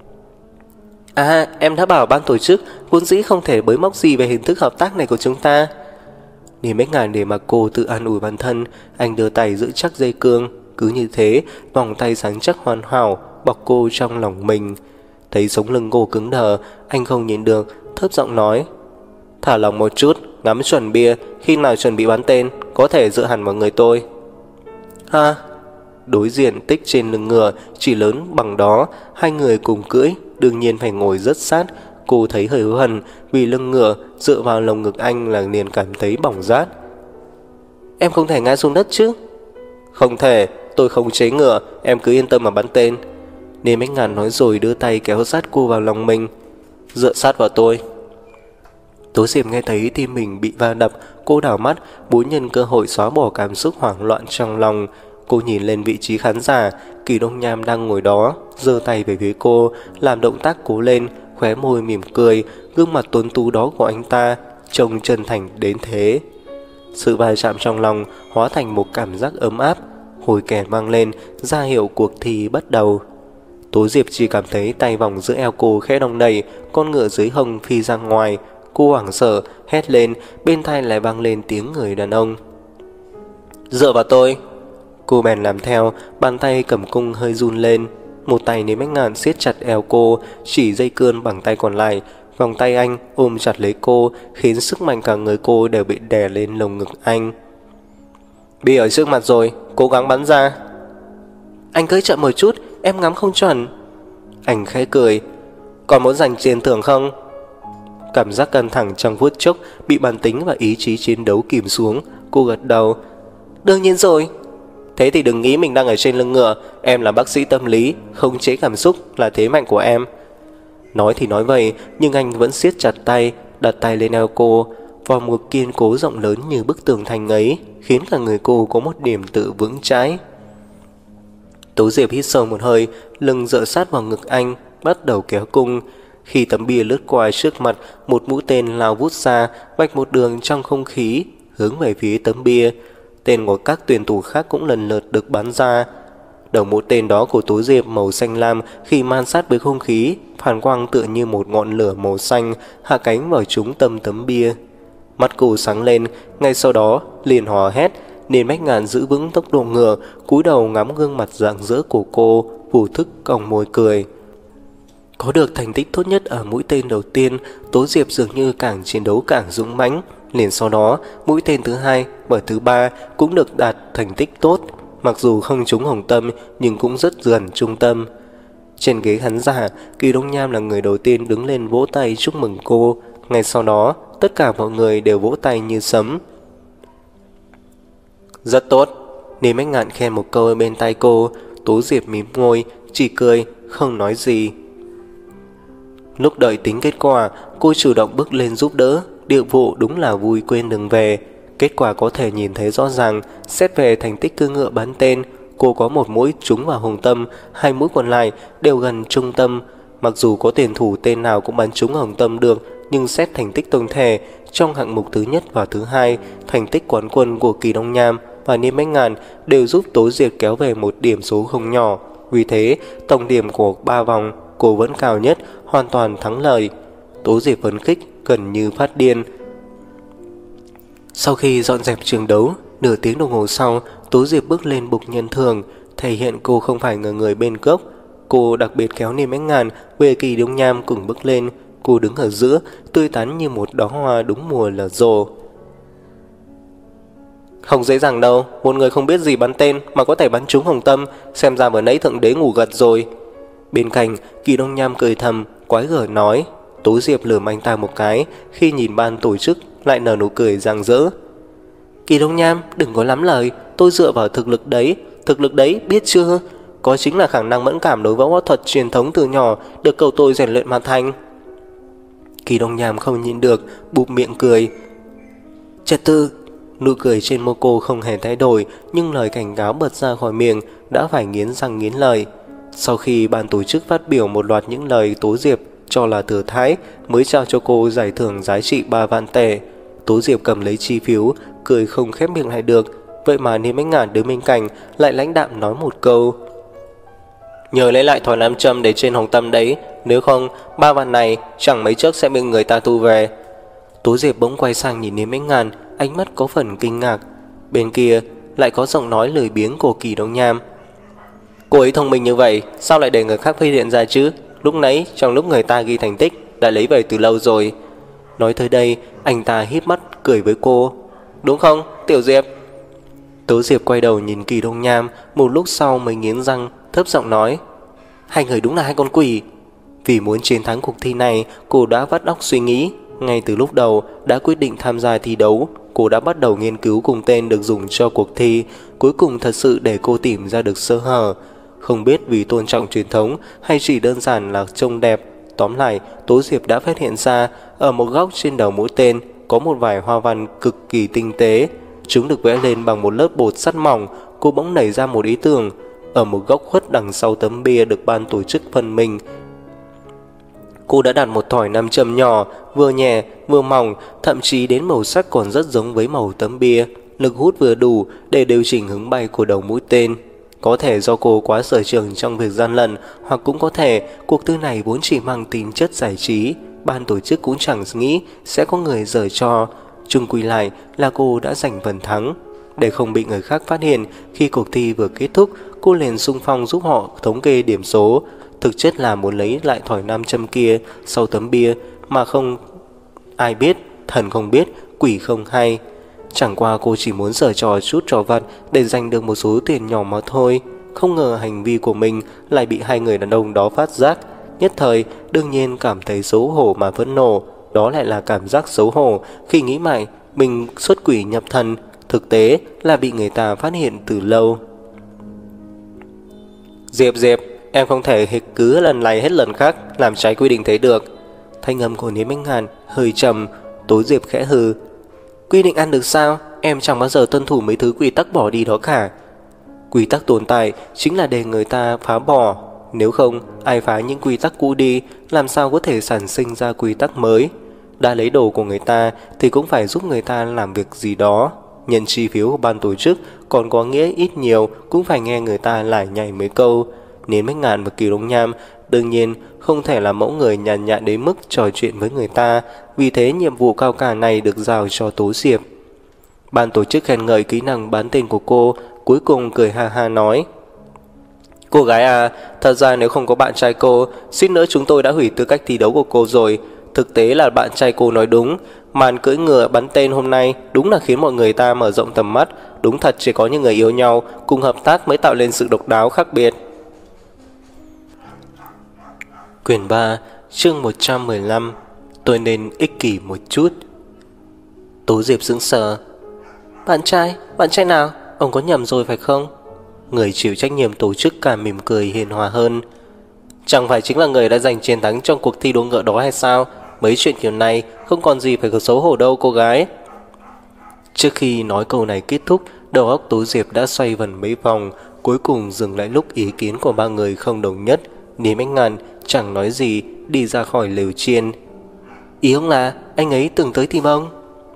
À, em đã bảo ban tổ chức vốn dĩ không thể bới móc gì về hình thức hợp tác này của chúng ta. Nếm Bách Ngàn để mặc cô tự an ủi bản thân. Anh đưa tay giữ chắc dây cương. Cứ như thế, vòng tay sáng chắc hoàn hảo bọc cô trong lòng mình. Thấy sống lưng cô cứng đờ, anh không nhìn được, thấp giọng nói. Thả lòng một chút, ngắm chuẩn bia. Khi nào chuẩn bị bắn tên, có thể dựa hẳn vào người tôi. Ha. Đối diện tích trên lưng ngựa chỉ lớn bằng đó. 2 người cùng cưỡi, đương nhiên phải ngồi rất sát. Cô thấy hơi hối hận vì lưng ngựa dựa vào lồng ngực anh là liền cảm thấy bỏng rát. Em không thể ngã xuống đất chứ? Không thể, tôi không chế ngựa, em cứ yên tâm mà bắn tên. Nếm Bách Ngàn nói rồi đưa tay kéo sát cô vào lòng mình. Dựa sát vào tôi. Tố Diệp nghe thấy tim mình bị va đập. Cô đảo mắt, muốn nhân cơ hội xóa bỏ cảm xúc hoảng loạn trong lòng. Cô nhìn lên vị trí khán giả. Kỳ Đông Nham đang ngồi đó, giơ tay về phía cô, làm động tác cố lên, khóe môi mỉm cười. Gương mặt tuấn tú đó của anh ta trông chân thành đến thế. Sự va chạm trong lòng hóa thành một cảm giác ấm áp. hồi kèn vang lên, ra hiệu cuộc thi bắt đầu. Tố Diệp chỉ cảm thấy tay vòng giữa eo cô khẽ đong đầy, con ngựa dưới hông phi ra ngoài. Cô hoảng sợ, hét lên, bên tai lại vang lên tiếng người đàn ông. Dựa vào tôi. Cô bèn làm theo, bàn tay cầm cung hơi run lên. Một tay Niêm Bách Ngạn siết chặt eo cô, chỉ dây cương bằng tay còn lại. Vòng tay anh ôm chặt lấy cô, khiến sức mạnh cả người cô đều bị đè lên lồng ngực anh. Bị ở trước mặt rồi, cố gắng bắn ra. Anh cưỡi chậm một chút, em ngắm không chuẩn. Anh khẽ cười. Còn muốn giành tiền thưởng không? Cảm giác căng thẳng trong phút chốc bị bản tính và ý chí chiến đấu kìm xuống. Cô gật đầu. Đương nhiên rồi. Thế thì đừng nghĩ mình đang ở trên lưng ngựa. Em là bác sĩ tâm lý, khống chế cảm xúc là thế mạnh của em. Nói thì nói vậy, nhưng anh vẫn siết chặt tay, đặt tay lên eo cô. Vòng ngực kiên cố rộng lớn như bức tường thành ấy khiến cả người cô có một điểm tựa vững chãi. Tố Diệp hít sâu một hơi, lưng dựa sát vào ngực anh, bắt đầu kéo cung. Khi tấm bia lướt qua trước mặt, một mũi tên lao vút ra, vạch một đường trong không khí, hướng về phía tấm bia. Tên của các tuyển thủ khác cũng lần lượt được bắn ra. Đầu mũi tên đó của Tố Diệp màu xanh lam khi man sát với không khí, phản quang tựa như một ngọn lửa màu xanh hạ cánh vào trúng tâm tấm bia. Mắt cô sáng lên, ngay sau đó liền hò hét. Niên Bách Ngạn giữ vững tốc độ ngựa, cúi đầu ngắm gương mặt rạng rỡ của cô, vô thức cong môi cười. Có được thành tích tốt nhất ở mũi tên đầu tiên, Tố Diệp dường như càng chiến đấu càng dũng mãnh. Liền sau đó, mũi tên thứ hai và thứ ba cũng được đạt thành tích tốt. Mặc dù không trúng hồng tâm nhưng cũng rất gần trung tâm. Trên ghế khán giả, Kỳ Đông Nham là người đầu tiên đứng lên vỗ tay chúc mừng cô. Ngay sau đó, tất cả mọi người đều vỗ tay như sấm. Rất tốt. Niêm Bách Ngạn khen một câu bên tai cô. Tố Diệp mím môi, chỉ cười, không nói gì. Lúc đợi tính kết quả, cô chủ động bước lên giúp đỡ. Điệu vụ đúng là vui quên đừng về. Kết quả có thể nhìn thấy rõ ràng. Xét về thành tích cưỡi ngựa bắn tên, cô có một mũi trúng vào hồng tâm, hai mũi còn lại đều gần trung tâm. Mặc dù có tuyển thủ tên nào cũng bắn trúng hồng tâm được, nhưng xét thành tích tổng thể, trong hạng mục thứ nhất và thứ hai, thành tích quán quân của Kỳ Đông Nham và Niêm Bách Ngạn đều giúp Tố Diệp kéo về một điểm số không nhỏ. Vì thế, tổng điểm của 3 vòng, cô vẫn cao nhất, hoàn toàn thắng lợi. Tố Diệp phấn khích, gần như phát điên. Sau khi dọn dẹp trường đấu, nửa tiếng đồng hồ sau, Tố Diệp bước lên bục nhân thường, thể hiện cô không phải người bên cốc. Cô đặc biệt kéo Niêm Bách Ngạn về Kỳ Đông Nham cùng bước lên. Cô đứng ở giữa, tươi tắn như một đóa hoa đúng mùa nở rộ. Không dễ dàng đâu, một người không biết gì bắn tên mà có thể bắn trúng hồng tâm, xem ra vừa nãy thượng đế ngủ gật rồi. Bên cạnh, Kỳ Đông Nham cười thầm, quái gở nói. Tố Diệp lườm anh ta một cái, khi nhìn ban tổ chức lại nở nụ cười rạng rỡ. Kỳ Đông Nham, đừng có lắm lời, tôi dựa vào thực lực đấy, biết chưa? Có chính là khả năng mẫn cảm đối với võ thuật truyền thống từ nhỏ, được cậu tôi rèn luyện mà thành. Kỳ Đông Nham không nhịn được, bụp miệng cười. Trật tự. Nụ cười trên môi cô không hề thay đổi, nhưng lời cảnh cáo bật ra khỏi miệng đã phải nghiến răng nghiến lợi. Sau khi ban tổ chức phát biểu một loạt những lời Tố Diệp cho là thừa thãi, mới trao cho cô giải thưởng giá trị 3 vạn tệ. Tố Diệp cầm lấy chi phiếu, cười không khép miệng lại được. Vậy mà Niêm Bách Ngạn đứng bên cạnh lại lãnh đạm nói một câu. Nhờ lấy lại thỏi nam châm để trên hồng tâm đấy, nếu không 3 vạn này chẳng mấy chốc sẽ bị người ta thu về. Tố Diệp bỗng quay sang nhìn Niêm Bách Ngạn, ánh mắt có phần kinh ngạc. Bên kia lại có giọng nói lười biếng của Kỳ Đông Nham. Cô ấy thông minh như vậy, sao lại để người khác phát hiện ra chứ? Lúc nãy trong lúc người ta ghi thành tích đã lấy về từ lâu rồi. Nói tới đây, anh ta híp mắt cười với cô. Đúng không, Tiểu Diệp? Tố Diệp quay đầu nhìn Kỳ Đông Nham, một lúc sau mới nghiến răng, thấp giọng nói. Hai người đúng là hai con quỷ. Vì muốn chiến thắng cuộc thi này, cô đã vắt óc suy nghĩ. Ngay từ lúc đầu đã quyết định tham gia thi đấu, cô đã bắt đầu nghiên cứu cùng tên được dùng cho cuộc thi. Cuối cùng thật sự để cô tìm ra được sơ hở. Không biết vì tôn trọng truyền thống hay chỉ đơn giản là trông đẹp. Tóm lại, Tố Diệp đã phát hiện ra ở một góc trên đầu mũi tên có một vài hoa văn cực kỳ tinh tế. Chúng được vẽ lên bằng một lớp bột sắt mỏng. Cô bỗng nảy ra một ý tưởng. Ở một góc khuất đằng sau tấm bia được ban tổ chức phân minh, cô đã đặt một thỏi nam châm nhỏ, vừa nhẹ vừa mỏng, thậm chí đến màu sắc còn rất giống với màu tấm bia. lực hút vừa đủ để điều chỉnh hướng bay của đầu mũi tên. Có thể do cô quá sở trường trong việc gian lận, hoặc cũng có thể cuộc thi này vốn chỉ mang tính chất giải trí, ban tổ chức cũng chẳng nghĩ sẽ có người giở trò. Chung quy lại là cô đã giành phần thắng. Để không bị người khác phát hiện, khi cuộc thi vừa kết thúc, cô liền xung phong giúp họ thống kê điểm số. Thực chất là muốn lấy lại thỏi nam châm kia sau tấm bia mà không ai biết, thần không biết, quỷ không hay. Chẳng qua cô chỉ muốn giở trò chút trò vặt để giành được một số tiền nhỏ mà thôi. Không ngờ hành vi của mình lại bị hai người đàn ông đó phát giác. Nhất thời đương nhiên cảm thấy xấu hổ mà phẫn nộ. Đó lại là cảm giác xấu hổ khi nghĩ mãi mình xuất quỷ nhập thần, thực tế là bị người ta phát hiện từ lâu. Diệp, em không thể cứ lần này hết lần khác làm trái quy định thế được. Thanh âm của Niếp Bách Ngàn hơi trầm. Tố Diệp khẽ hừ. Quy định ăn được sao? Em chẳng bao giờ tuân thủ mấy thứ quy tắc bỏ đi đó cả. Quy tắc tồn tại chính là để người ta phá bỏ. Nếu không, ai phá những quy tắc cũ đi, làm sao có thể sản sinh ra quy tắc mới. Đã lấy đồ của người ta thì cũng phải giúp người ta làm việc gì đó. Nhận chi phiếu của ban tổ chức còn có nghĩa ít nhiều cũng phải nghe người ta lải nhải mấy câu. Niếp Bách Ngàn và Kỳ Đông Nham đương nhiên không thể là mẫu người nhàn nhã đến mức trò chuyện với người ta. Vì thế nhiệm vụ cao cả này được giao cho Tố Diệp. Ban tổ chức khen ngợi kỹ năng bán tên của cô, cuối cùng cười ha ha nói: Cô gái à, thật ra nếu không có bạn trai cô, suýt nữa chúng tôi đã hủy tư cách thi đấu của cô rồi. Thực tế là bạn trai cô nói đúng, màn cưỡi ngựa bắn tên hôm nay đúng là khiến mọi người ta mở rộng tầm mắt. Đúng thật chỉ có những người yêu nhau cùng hợp tác mới tạo nên sự độc đáo khác biệt. Quyển 3, chương 115. Tôi nên ích kỷ một chút. Tố Diệp sững sờ. Bạn trai nào? Ông có nhầm rồi phải không? Người chịu trách nhiệm tổ chức càng mỉm cười hiền hòa hơn. Chẳng phải chính là người đã giành chiến thắng trong cuộc thi đua ngựa đó hay sao? Mấy chuyện kiểu này không còn gì phải có xấu hổ đâu cô gái. Trước khi nói câu này kết thúc, đầu óc Tố Diệp đã xoay vần mấy vòng, cuối cùng dừng lại lúc ý kiến của ba người không đồng nhất. Niếp Bách Ngàn chẳng nói gì, đi ra khỏi lều chiên. Ý ông là anh ấy từng tới tìm ông?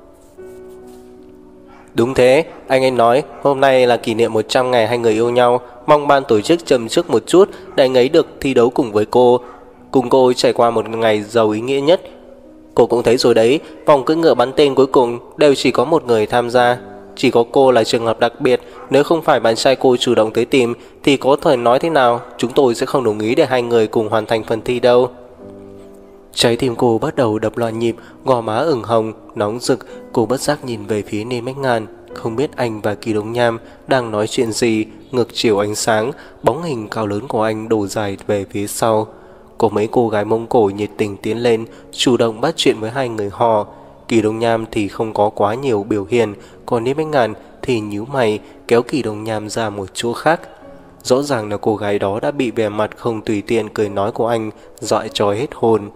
Đúng thế, anh ấy nói hôm nay là kỷ niệm 100 ngày hai người yêu nhau, mong ban tổ chức châm trước một chút để anh ấy được thi đấu cùng với cô. Cùng cô trải qua một ngày giàu ý nghĩa nhất. Cô cũng thấy rồi đấy, vòng cưỡi ngựa bắn tên cuối cùng đều chỉ có một người tham gia. Chỉ có cô là trường hợp đặc biệt. Nếu không phải bạn trai cô chủ động tới tìm thì có thể nói thế nào chúng tôi sẽ không đồng ý để hai người cùng hoàn thành phần thi đâu. Trái tim cô bắt đầu đập loạn nhịp, gò má ửng hồng, nóng rực. Cô bất giác nhìn về phía Niếp Bách Ngàn. Không biết anh và Kỳ Đông Nham đang nói chuyện gì. Ngược chiều ánh sáng, bóng hình cao lớn của anh đổ dài về phía sau. Có mấy cô gái Mông Cổ nhiệt tình tiến lên, chủ động bắt chuyện với hai người họ. Kỳ Đông Nham thì không có quá nhiều biểu hiện, còn Niếp Bách Ngàn thì nhíu mày kéo Kỳ Đông Nham ra một chỗ khác. Rõ ràng là cô gái đó đã bị vẻ mặt không tùy tiện cười nói của anh dọa cho hết hồn.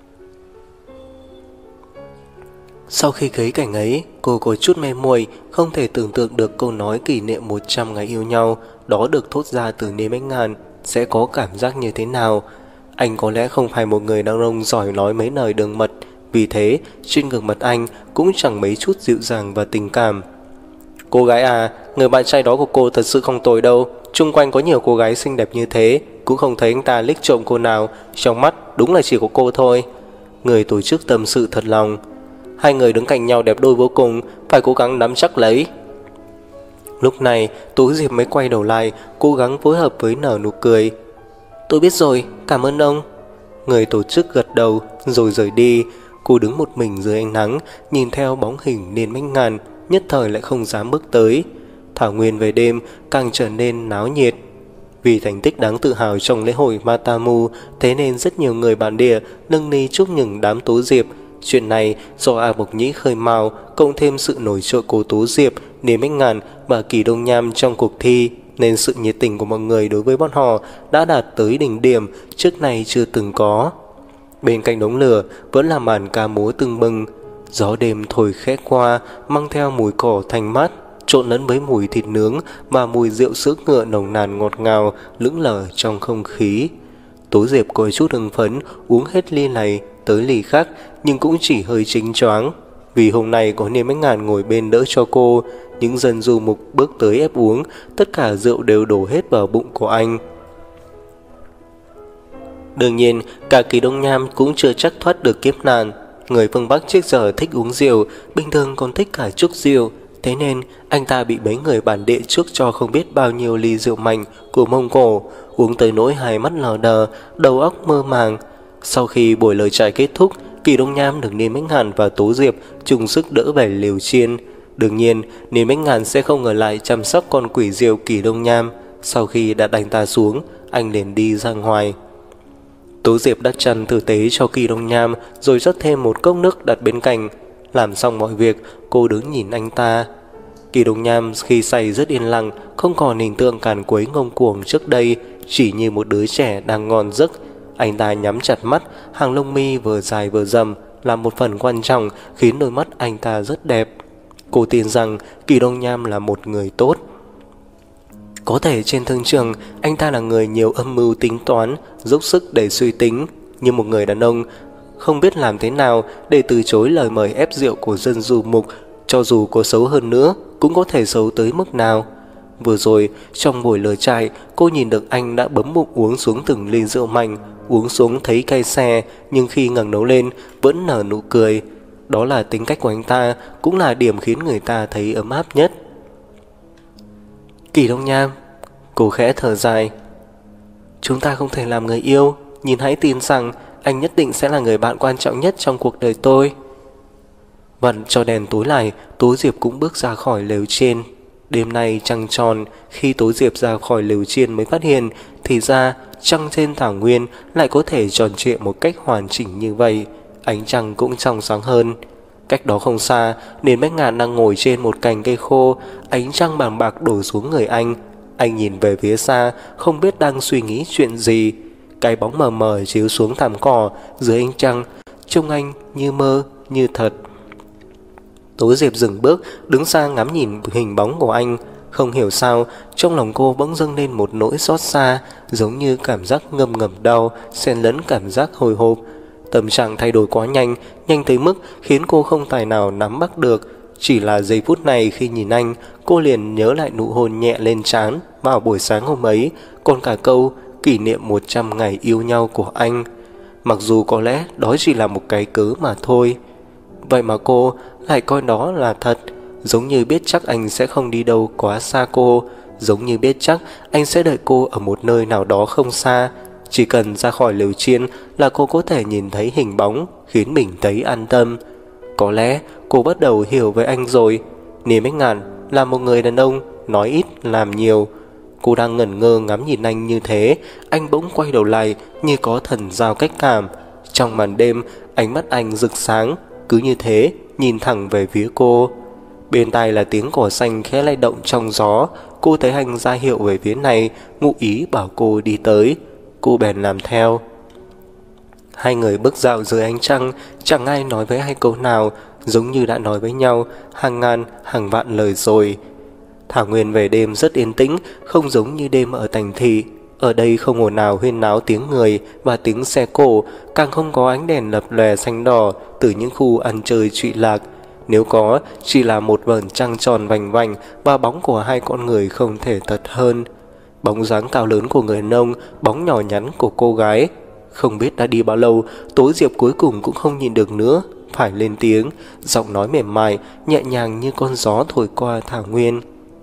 Sau khi thấy cảnh ấy, cô có chút mê muội, không thể tưởng tượng được câu nói kỷ niệm 100 ngày yêu nhau đó được thốt ra từ Niếp Bách Ngàn sẽ có cảm giác như thế nào. Anh có lẽ không phải một người đàn ông giỏi nói mấy lời đường mật, vì thế trên gương mặt anh cũng chẳng mấy chút dịu dàng và tình cảm. Cô gái à, người bạn trai đó của cô thật sự không tồi đâu. Chung quanh có nhiều cô gái xinh đẹp như thế, cũng không thấy anh ta liếc trộm cô nào. Trong mắt đúng là chỉ có cô thôi. Người tổ chức tâm sự thật lòng. Hai người đứng cạnh nhau đẹp đôi vô cùng, phải cố gắng nắm chắc lấy. Lúc này Tố Diệp mới quay đầu lại, cố gắng phối hợp với nở nụ cười. Tôi biết rồi, cảm ơn ông. Người tổ chức gật đầu rồi rời đi. Cô đứng một mình dưới ánh nắng, nhìn theo bóng hình Niếp Bách Ngàn, nhất thời lại không dám bước tới. Thảo nguyên về đêm càng trở nên náo nhiệt. Vì thành tích đáng tự hào trong lễ hội Matamu, thế nên rất nhiều người bản địa nâng niu chúc mừng đám Tố Diệp. Chuyện này do A Mộc Nhĩ khơi mào, cộng thêm sự nổi trội của Tố Diệp, Niếp Bách Ngàn và Kỳ Đông Nham trong cuộc thi, nên sự nhiệt tình của mọi người đối với bọn họ đã đạt tới đỉnh điểm trước nay chưa từng có. Bên cạnh đống lửa vẫn là màn ca múa tưng bừng. Gió đêm thổi khẽ qua, mang theo mùi cỏ thanh mát, trộn lẫn với mùi thịt nướng và mùi rượu sữa ngựa nồng nàn ngọt ngào lững lờ trong không khí. Tố Diệp có chút hưng phấn, uống hết ly này tới ly khác, nhưng cũng chỉ hơi chính choáng. Vì hôm nay có Niếp Bách Ngàn ngồi bên đỡ cho cô, Những dân du mục bước tới ép uống, tất cả rượu đều đổ hết vào bụng của anh. Đương nhiên, cả Kỳ Đông Nham cũng chưa chắc thoát được kiếp nạn. Người phương Bắc trước giờ thích uống rượu, bình thường còn thích cả chúc rượu. Thế nên, anh ta bị mấy người bản địa chuốc cho không biết bao nhiêu ly rượu mạnh của Mông Cổ, uống tới nỗi hai mắt lờ đờ, đầu óc mơ màng. Sau khi buổi lời trại kết thúc, Kỳ Đông Nham được Niên Bách Ngạn và Tố Diệp chung sức đỡ về liều chiên. Đương nhiên, Niên Bách Ngạn sẽ không ở lại chăm sóc con quỷ diều Kỳ Đông Nham. Sau khi đặt anh ta xuống, anh liền đi ra ngoài. Tố Diệp đắp chăn tử tế cho Kỳ Đông Nham, rồi rót thêm một cốc nước đặt bên cạnh. Làm xong mọi việc, cô đứng nhìn anh ta. Kỳ Đông Nham khi say rất yên lặng, không còn hình tượng càn quấy ngông cuồng trước đây, chỉ như một đứa trẻ đang ngon giấc. Anh ta nhắm chặt mắt, hàng lông mi vừa dài vừa rậm là một phần quan trọng khiến đôi mắt anh ta rất đẹp. Cô tin rằng Kỳ Đông Nham là một người tốt. Có thể trên thương trường, anh ta là người nhiều âm mưu tính toán, dốc sức để suy tính, như một người đàn ông không biết làm thế nào để từ chối lời mời ép rượu của dân du mục, cho dù có xấu hơn nữa cũng có thể xấu tới mức nào. Vừa rồi, trong buổi lửa trại, cô nhìn được anh đã bấm bụng uống xuống từng ly rượu mạnh, uống xuống thấy cay xè, nhưng khi ngẩng đầu lên vẫn nở nụ cười. Đó là tính cách của anh ta, cũng là điểm khiến người ta thấy ấm áp nhất. Kỳ Đông Nham, cô khẽ thở dài. Chúng ta không thể làm người yêu, nhưng hãy tin rằng anh nhất định sẽ là người bạn quan trọng nhất trong cuộc đời tôi. Vặn cho đèn tối lại, Tố Diệp cũng bước ra khỏi lều trên. Đêm nay trăng tròn, khi Tố Diệp ra khỏi lều trên mới phát hiện, thì ra trăng trên thảo nguyên lại có thể tròn trịa một cách hoàn chỉnh như vậy. Ánh trăng cũng trong sáng hơn. Cách đó không xa, Niên Bách Ngạn đang ngồi trên một cành cây khô, ánh trăng bàng bạc đổ xuống người anh. Anh nhìn về phía xa, không biết đang suy nghĩ chuyện gì. Cái bóng mờ mờ chiếu xuống thảm cỏ dưới ánh trăng, trông anh như mơ, như thật. Tố Diệp dừng bước, đứng xa ngắm nhìn hình bóng của anh. Không hiểu sao, trong lòng cô bỗng dâng lên một nỗi xót xa, giống như cảm giác ngầm ngầm đau, xen lẫn cảm giác hồi hộp. Tâm trạng thay đổi quá nhanh, nhanh tới mức khiến cô không tài nào nắm bắt được. Chỉ là giây phút này khi nhìn anh, cô liền nhớ lại nụ hôn nhẹ lên trán vào buổi sáng hôm ấy, còn cả câu kỷ niệm 100 ngày yêu nhau của anh. Mặc dù có lẽ đó chỉ là một cái cớ mà thôi. Vậy mà cô lại coi đó là thật, giống như biết chắc anh sẽ không đi đâu quá xa cô, giống như biết chắc anh sẽ đợi cô ở một nơi nào đó không xa. Chỉ cần ra khỏi lều chiên là cô có thể nhìn thấy hình bóng, khiến mình thấy an tâm. Có lẽ cô bắt đầu hiểu về anh rồi. Niên Bách Ngạn là một người đàn ông nói ít làm nhiều. Cô đang ngẩn ngơ ngắm nhìn anh như thế, anh bỗng quay đầu lại như có thần giao cách cảm. Trong màn đêm, ánh mắt anh rực sáng, cứ như thế nhìn thẳng về phía cô. Bên tai là tiếng cỏ xanh khẽ lay động trong gió. Cô thấy anh ra hiệu về phía này, ngụ ý bảo cô đi tới. Cô bèn làm theo. Hai người bước dạo dưới ánh trăng, chẳng ai nói với hai câu nào, giống như đã nói với nhau hàng ngàn hàng vạn lời rồi. Thảo nguyên về đêm rất yên tĩnh, không giống như đêm ở thành thị. Ở đây không ồn ào huyên náo tiếng người và tiếng xe cộ, càng không có ánh đèn lập lòe xanh đỏ từ những khu ăn chơi trụy lạc. Nếu có, chỉ là một vầng trăng tròn vành vành và bóng của hai con người không thể thật hơn. Bóng dáng cao lớn của người đàn ông, bóng nhỏ nhắn của cô gái. Không biết đã đi bao lâu, Tố Diệp cuối cùng cũng không nhìn được nữa, phải lên tiếng, giọng nói mềm mại, nhẹ nhàng như con gió thổi qua thảo nguyên.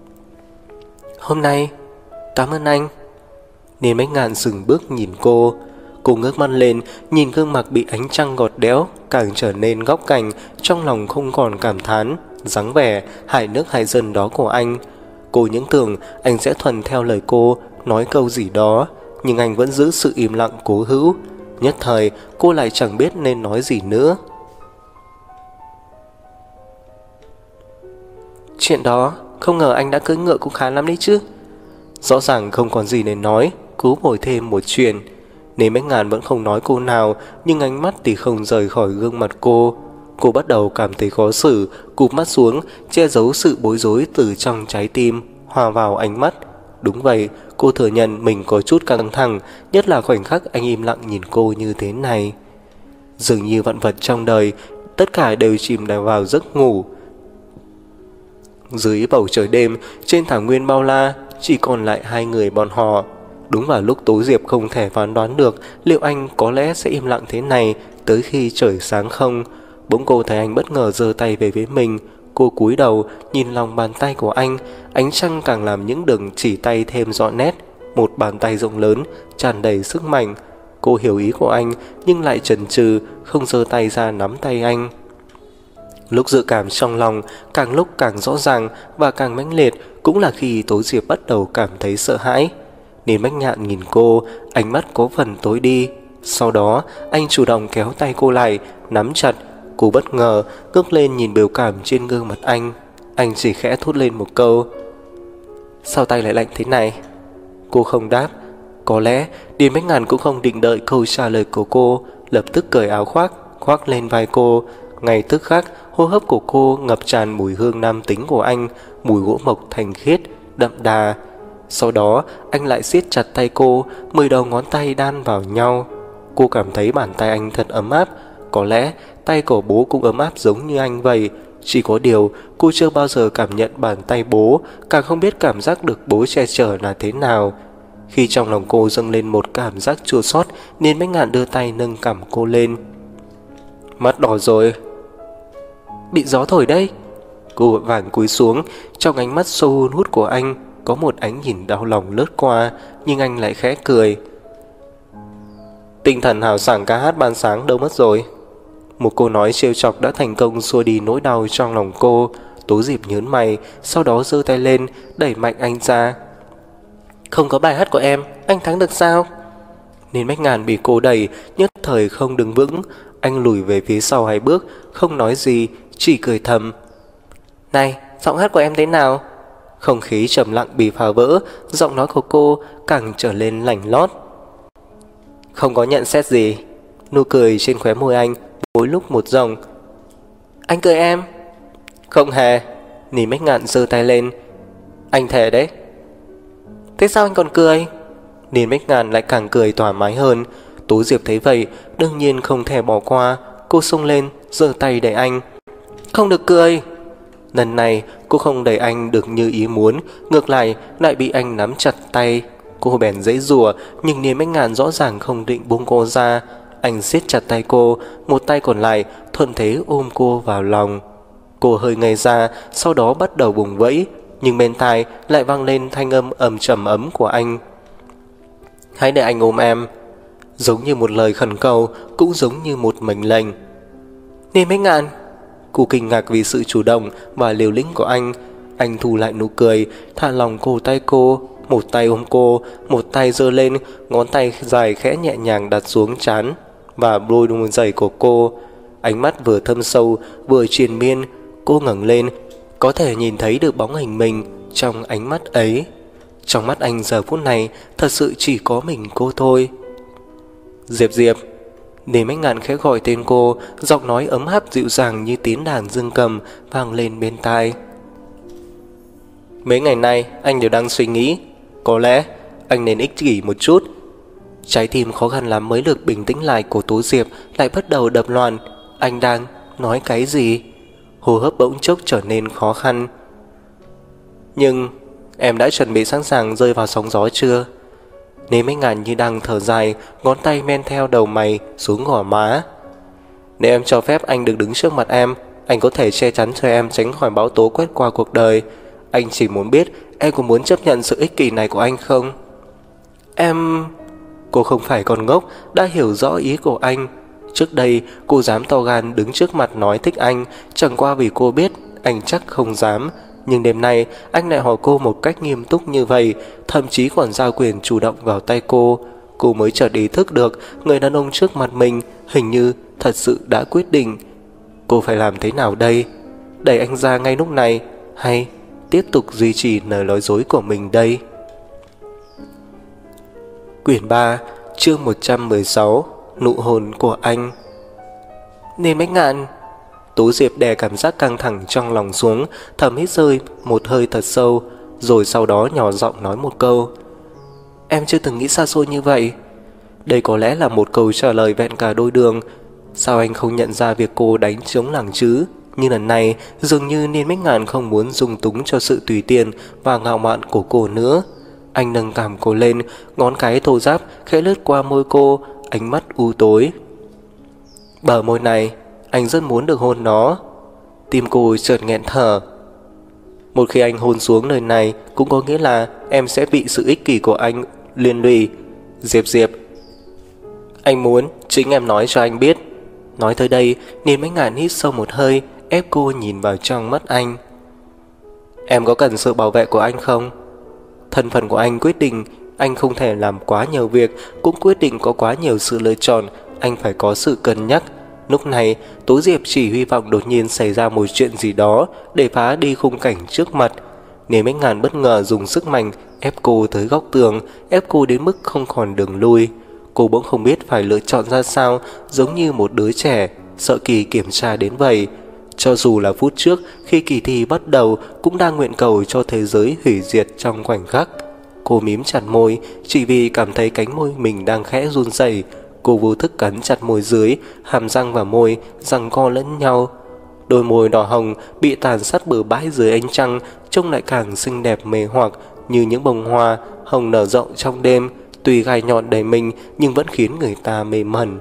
Hôm nay, cảm ơn anh. Niên Bách Ngạn dừng bước nhìn cô. Cô ngước mắt lên, nhìn gương mặt bị ánh trăng gọt đẽo, càng trở nên góc cạnh, trong lòng không còn cảm thán, dáng vẻ hại nước hại dân đó của anh. Cô những tưởng anh sẽ thuần theo lời cô, nói câu gì đó, nhưng anh vẫn giữ sự im lặng cố hữu. Nhất thời, cô lại chẳng biết nên nói gì nữa. Chuyện đó, không ngờ anh đã cưỡi ngựa cũng khá lắm đấy chứ. Rõ ràng không còn gì để nói, cứ bồi thêm một chuyện. Niên Bách Ngạn vẫn không nói cô nào, nhưng ánh mắt thì không rời khỏi gương mặt cô. Cô bắt đầu cảm thấy khó xử, cụp mắt xuống, che giấu sự bối rối từ trong trái tim, hòa vào ánh mắt. Đúng vậy, cô thừa nhận mình có chút căng thẳng, nhất là khoảnh khắc anh im lặng nhìn cô như thế này. Dường như vạn vật trong đời, tất cả đều chìm vào giấc ngủ. Dưới bầu trời đêm, trên thảo nguyên bao la, chỉ còn lại hai người bọn họ. Đúng vào lúc Tố Diệp không thể phán đoán được liệu anh có lẽ sẽ im lặng thế này tới khi trời sáng không. Bỗng cô thấy anh bất ngờ giơ tay về phía mình. Cô cúi đầu nhìn lòng bàn tay của anh, ánh trăng càng làm những đường chỉ tay thêm rõ nét. Một bàn tay rộng lớn, tràn đầy sức mạnh. Cô hiểu ý của anh nhưng lại chần chừ, không giơ tay ra nắm tay anh. Lúc dự cảm trong lòng càng lúc càng rõ ràng và càng mãnh liệt cũng là khi Tố Diệp bắt đầu cảm thấy sợ hãi. Nên Bách Nhạn nhìn cô, ánh mắt có phần tối đi. Sau đó anh chủ động kéo tay cô lại, nắm chặt. Cô bất ngờ ngước lên nhìn biểu cảm trên gương mặt anh. Anh chỉ khẽ thốt lên một câu: sao tay lại lạnh thế này? Cô không đáp. Có lẽ Điền Bách Ngạn cũng không định đợi câu trả lời của cô, lập tức cởi áo khoác lên vai cô. Ngay tức khắc, hô hấp của cô ngập tràn mùi hương nam tính của anh, mùi gỗ mộc thanh khiết, đậm đà. Sau đó anh lại siết chặt tay cô, 10 đầu ngón tay đan vào nhau. Cô cảm thấy bàn tay anh thật ấm áp. Có lẽ tay của bố cũng ấm áp giống như anh vậy. Chỉ có điều cô chưa bao giờ cảm nhận bàn tay bố, càng không biết cảm giác được bố che chở là thế nào. Khi trong lòng cô dâng lên một cảm giác chua xót, nên Bách Ngạn đưa tay nâng cằm cô lên. Mắt đỏ rồi. Bị gió thổi đấy. Cô vội vàng cúi xuống. Trong ánh mắt sâu hun hút của anh có một ánh nhìn đau lòng lướt qua, nhưng anh lại khẽ cười. Tinh thần hào sảng ca hát ban sáng đâu mất rồi? Một câu nói trêu chọc đã thành công xua đi nỗi đau trong lòng cô. Tố Diệp nhớn mày, sau đó giơ tay lên đẩy mạnh anh ra. Không có bài hát của em, anh thắng được sao? Nên Bách Ngạn bị cô đẩy, nhất thời không đứng vững. Anh lùi về phía sau 2 bước, không nói gì, chỉ cười thầm. Này, giọng hát của em thế nào? Không khí trầm lặng bị phá vỡ, giọng nói của cô càng trở lên lạnh lót. Không có nhận xét gì. Nụ cười trên khóe môi anh mỗi lúc một rộng. Anh cười em? Không hề. Nỉ Bách Ngạn giơ tay lên. Anh thề đấy. Thế sao anh còn cười? Nỉ Bách Ngạn lại càng cười thoải mái hơn. Tố Diệp thấy vậy đương nhiên không thể bỏ qua. Cô xông lên giơ tay đẩy anh. Không được cười. Lần này cô không đẩy anh được như ý muốn, ngược lại bị anh nắm chặt tay. Cô bèn giãy giụa, nhưng Niên Bách Ngạn rõ ràng không định buông cô ra. Anh siết chặt tay cô, một tay còn lại thuận thế ôm cô vào lòng. Cô hơi ngây ra, sau đó bắt đầu vùng vẫy, nhưng bên tai lại vang lên thanh âm trầm ấm của anh. Hãy để anh ôm em. Giống như một lời khẩn cầu, cũng giống như một mệnh lệnh. Niên Bách Ngạn. Cô kinh ngạc vì sự chủ động và liều lĩnh của anh. Anh thu lại nụ cười, thả lỏng cổ tay cô, một tay ôm cô, một tay giơ lên, ngón tay dài khẽ nhẹ nhàng đặt xuống trán và đôi đùi giày của cô. Ánh mắt vừa thâm sâu vừa triền miên. Cô ngẩng lên, có thể nhìn thấy được bóng hình mình trong ánh mắt ấy. Trong mắt anh giờ phút này thật sự chỉ có mình cô thôi. Diệp Diệp. Niên Bách Ngạn khẽ gọi tên cô, giọng nói ấm áp dịu dàng như tiếng đàn dương cầm vang lên bên tai. Mấy ngày nay anh đều đang suy nghĩ, có lẽ anh nên ích kỷ một chút. Trái tim khó khăn lắm mới được bình tĩnh lại của Tố Diệp lại bắt đầu đập loạn. Anh đang nói cái gì? Hô hấp bỗng chốc trở nên khó khăn. Nhưng em đã chuẩn bị sẵn sàng rơi vào sóng gió chưa? Niên Bách Ngạn như đang thở dài, ngón tay men theo đầu mày xuống gò má. Nếu em cho phép anh được đứng trước mặt em, anh có thể che chắn cho em tránh khỏi bão tố quét qua cuộc đời. Anh chỉ muốn biết em có muốn chấp nhận sự ích kỷ này của anh không? Em... Cô không phải con ngốc, đã hiểu rõ ý của anh. Trước đây cô dám to gan đứng trước mặt nói thích anh, chẳng qua vì cô biết anh chắc không dám. Nhưng đêm nay anh lại hỏi cô một cách nghiêm túc như vậy, thậm chí còn giao quyền chủ động vào tay cô. Cô mới chợt ý thức được người đàn ông trước mặt mình hình như thật sự đã quyết định. Cô phải làm thế nào đây? Đẩy anh ra ngay lúc này hay tiếp tục duy trì lời nói dối của mình đây? Quyển 3, chương 116, nụ hôn của anh. Niên Bách Ngạn. Tố Diệp đè cảm giác căng thẳng trong lòng xuống, thầm hít rơi một hơi thật sâu, rồi sau đó nhỏ giọng nói một câu. Em chưa từng nghĩ xa xôi như vậy. Đây có lẽ là một câu trả lời vẹn cả đôi đường. Sao anh không nhận ra việc cô đánh trống lảng chứ? Nhưng lần này dường như Niên Bách Ngạn không muốn dung túng cho sự tùy tiện và ngạo mạn của cô nữa. Anh nâng cằm cô lên, ngón cái thô ráp khẽ lướt qua môi cô, ánh mắt u tối. Bờ môi này, anh rất muốn được hôn nó. Tim cô chợt nghẹn thở. Một khi anh hôn xuống nơi này cũng có nghĩa là em sẽ bị sự ích kỷ của anh liên lụy. Diệp, anh muốn chính em nói cho anh biết. Nói tới đây, Niên Bách Ngạn hít sâu một hơi, ép cô nhìn vào trong mắt anh. Em có cần sự bảo vệ của anh không? Thân phận của anh quyết định anh không thể làm quá nhiều việc, cũng quyết định có quá nhiều sự lựa chọn, anh phải có sự cân nhắc. Lúc này, Tố Diệp chỉ hy vọng đột nhiên xảy ra một chuyện gì đó để phá đi khung cảnh trước mặt. Niên Bách Ngạn bất ngờ dùng sức mạnh ép cô tới góc tường, ép cô đến mức không còn đường lui. Cô bỗng không biết phải lựa chọn ra sao, giống như một đứa trẻ sợ kỳ kiểm tra đến vậy. Cho dù là phút trước khi kỳ thi bắt đầu cũng đang nguyện cầu cho thế giới hủy diệt trong khoảnh khắc. Cô mím chặt môi chỉ vì cảm thấy cánh môi mình đang khẽ run rẩy. Cô vô thức cắn chặt môi dưới, hàm răng và môi giằng co lẫn nhau. Đôi môi đỏ hồng bị tàn sát bừa bãi dưới ánh trăng trông lại càng xinh đẹp mê hoặc, như những bông hoa hồng nở rộ trong đêm, tuy gai nhọn đầy mình nhưng vẫn khiến người ta mê mẩn.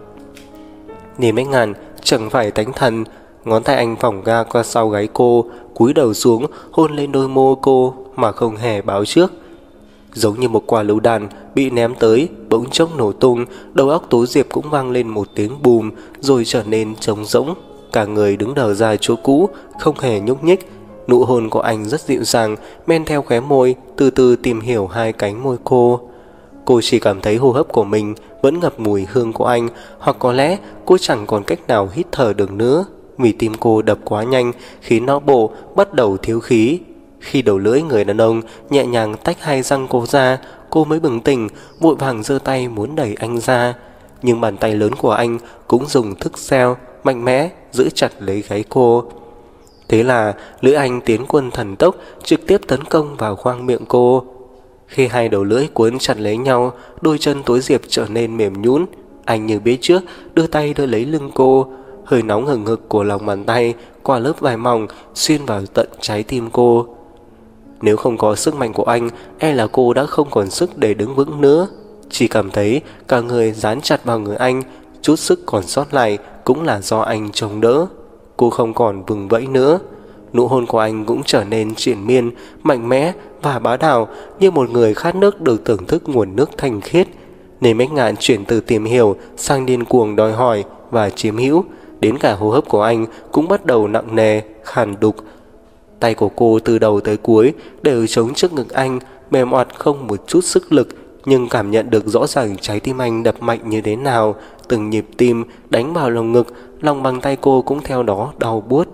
Niên Bách Ngạn chẳng phải thánh thần, ngón tay anh vòng ga qua sau gáy cô, cúi đầu xuống hôn lên đôi môi cô mà không hề báo trước. Giống như một quả lựu đạn bị ném tới, bỗng chốc nổ tung, đầu óc Tố Diệp cũng vang lên một tiếng bùm, rồi trở nên trống rỗng. Cả người đứng đờ ra chỗ cũ, không hề nhúc nhích. Nụ hôn của anh rất dịu dàng, men theo khóe môi, từ từ tìm hiểu hai cánh môi cô. Cô chỉ cảm thấy hô hấp của mình vẫn ngập mùi hương của anh, hoặc có lẽ cô chẳng còn cách nào hít thở được nữa, vì tim cô đập quá nhanh khiến não bộ bắt đầu thiếu khí. Khi đầu lưỡi người đàn ông nhẹ nhàng tách hai răng cô ra, cô mới bừng tỉnh, vội vàng giơ tay muốn đẩy anh ra. Nhưng bàn tay lớn của anh cũng dùng thức xeo mạnh mẽ giữ chặt lấy gáy cô. Thế là lưỡi anh tiến quân thần tốc, trực tiếp tấn công vào khoang miệng cô. Khi hai đầu lưỡi cuốn chặt lấy nhau, đôi chân Tố Diệp trở nên mềm nhũn. Anh như biết trước đưa tay đỡ lấy lưng cô. Hơi nóng hừng hực của lòng bàn tay qua lớp vải mỏng xuyên vào tận trái tim cô. Nếu không có sức mạnh của anh, e là cô đã không còn sức để đứng vững nữa. Chỉ cảm thấy cả người dán chặt vào người anh, chút sức còn sót lại cũng là do anh chống đỡ. Cô không còn vùng vẫy nữa. Nụ hôn của anh cũng trở nên triền miên, mạnh mẽ và bá đạo, như một người khát nước được thưởng thức nguồn nước thanh khiết. Niên Bách Ngạn chuyển từ tìm hiểu sang điên cuồng đòi hỏi và chiếm hữu. Đến cả hô hấp của anh cũng bắt đầu nặng nề, khàn đục. Tay của cô từ đầu tới cuối đều chống trước ngực anh, mềm oặt không một chút sức lực, nhưng cảm nhận được rõ ràng trái tim anh đập mạnh như thế nào. Từng nhịp tim đánh vào lồng ngực, lòng bàn tay cô cũng theo đó đau buốt.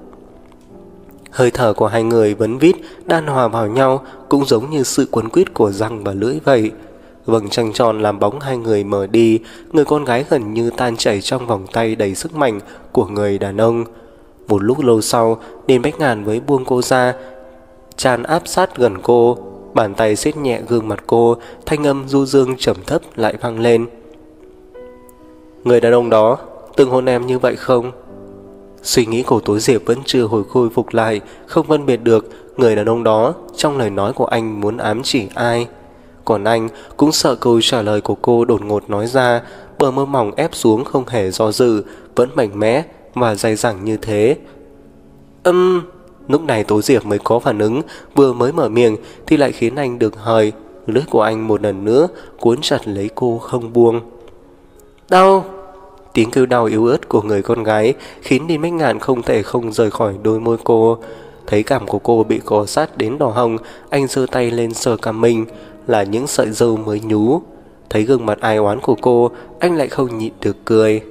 Hơi thở của hai người vấn vít đan hòa vào nhau, cũng giống như sự quấn quýt của răng và lưỡi vậy. Vầng trăng tròn làm bóng hai người mở đi, người con gái gần như tan chảy trong vòng tay đầy sức mạnh của người đàn ông. Một lúc lâu sau, Niên Bách Ngạn mới buông cô ra, tràn áp sát gần cô, bàn tay siết nhẹ gương mặt cô, thanh âm du dương trầm thấp lại vang lên. Người đàn ông đó từng hôn em như vậy không? Suy nghĩ của Tố Diệp vẫn chưa khôi phục lại, không phân biệt được người đàn ông đó trong lời nói của anh muốn ám chỉ ai. Còn anh cũng sợ câu trả lời của cô đột ngột nói ra, bờ môi mỏng ép xuống không hề do dự, vẫn mạnh mẽ và dai dẳng như thế. Lúc này Tố Diệp mới có phản ứng, vừa mới mở miệng thì lại khiến anh được hời. Lưỡi của anh một lần nữa cuốn chặt lấy cô không buông. Đau! Tiếng kêu đau yếu ớt của người con gái khiến Niên Bách Ngạn không thể không rời khỏi đôi môi cô. Thấy cằm của cô bị cọ sát đến đỏ hồng, anh giơ tay lên sờ cằm mình, là những sợi râu mới nhú. Thấy gương mặt ai oán của cô, anh lại không nhịn được cười.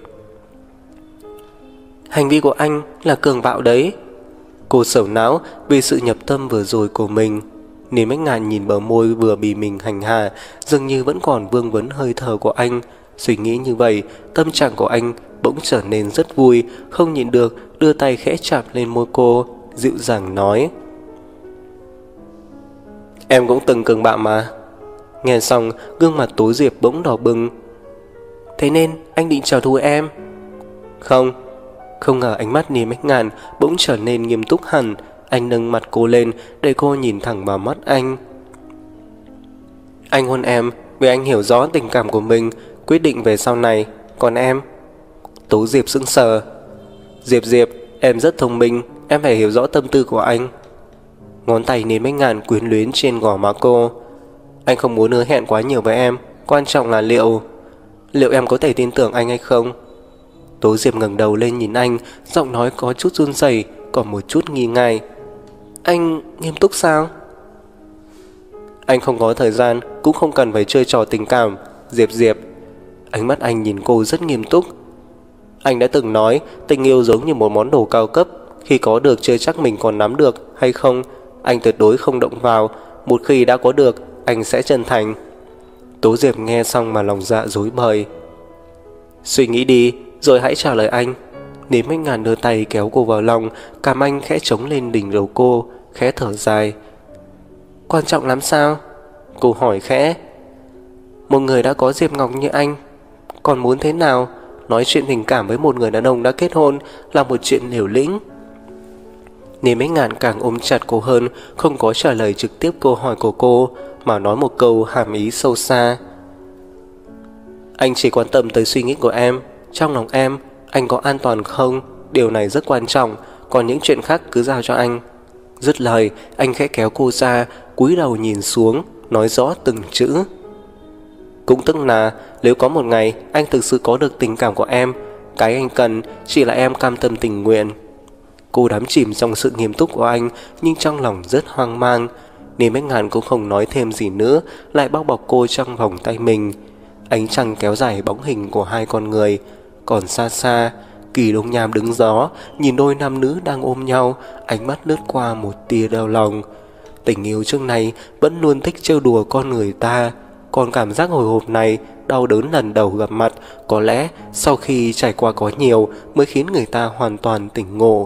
Hành vi của anh là cường bạo đấy. Cô sầu não vì sự nhập tâm vừa rồi của mình. Niên Bách Ngạn nhìn bờ môi vừa bị mình hành hạ, dường như vẫn còn vương vấn hơi thở của anh. Suy nghĩ như vậy, tâm trạng của anh bỗng trở nên rất vui, không nhịn được đưa tay khẽ chạm lên môi cô, dịu dàng nói: Em cũng từng cường bạo mà. Nghe xong, gương mặt Tố Diệp bỗng đỏ bừng. Thế nên anh định trả thù em? Không, Không ngờ ánh mắt Ni Bách Ngạn bỗng trở nên nghiêm túc hẳn. Anh nâng mặt cô lên để cô nhìn thẳng vào mắt anh. Anh hôn em vì anh hiểu rõ tình cảm của mình, quyết định về sau này. Còn em? Tố Diệp sững sờ. Diệp, em rất thông minh, em phải hiểu rõ tâm tư của anh. Ngón tay Ni Bách Ngạn quyến luyến trên gò má cô. Anh không muốn hứa hẹn quá nhiều với em, quan trọng là liệu em có thể tin tưởng anh hay không? Tố Diệp ngẩng đầu lên nhìn anh, giọng nói có chút run rẩy, còn một chút nghi ngại. Anh nghiêm túc sao? Anh không có thời gian, cũng không cần phải chơi trò tình cảm. Diệp. Ánh mắt anh nhìn cô rất nghiêm túc. Anh đã từng nói tình yêu giống như một món đồ cao cấp, khi có được chưa chắc mình còn nắm được hay không. Anh tuyệt đối không động vào, một khi đã có được, anh sẽ chân thành. Tố Diệp nghe xong mà lòng dạ rối bời. Suy nghĩ đi, rồi hãy trả lời anh. Ni Bách Ngạn đưa tay kéo cô vào lòng, cằm anh khẽ chống lên đỉnh đầu cô, khẽ thở dài. Quan trọng lắm sao? Cô hỏi khẽ. Một người đã có Diệp Ngọc như anh, còn muốn thế nào? Nói chuyện tình cảm với một người đàn ông đã kết hôn là một chuyện liều lĩnh. Ni Bách Ngạn càng ôm chặt cô hơn, không có trả lời trực tiếp câu hỏi của cô, mà nói một câu hàm ý sâu xa. Anh chỉ quan tâm tới suy nghĩ của em. Trong lòng em, anh có an toàn không? Điều này rất quan trọng, còn những chuyện khác cứ giao cho anh. Dứt lời, anh khẽ kéo cô ra, cúi đầu nhìn xuống, nói rõ từng chữ. Cũng tức là nếu có một ngày anh thực sự có được tình cảm của em, cái anh cần chỉ là em cam tâm tình nguyện. Cô đắm chìm trong sự nghiêm túc của anh, nhưng trong lòng rất hoang mang. Ni Bách Ngạn cũng không nói thêm gì nữa, lại bao bọc cô trong vòng tay mình. Ánh trăng kéo dài bóng hình của hai con người. Còn xa xa, Kỳ Đông Nham đứng gió, nhìn đôi nam nữ đang ôm nhau, ánh mắt lướt qua một tia đau lòng. Tình yêu trước này vẫn luôn thích trêu đùa con người ta, còn cảm giác hồi hộp này, đau đớn lần đầu gặp mặt, có lẽ sau khi trải qua có nhiều mới khiến người ta hoàn toàn tỉnh ngộ.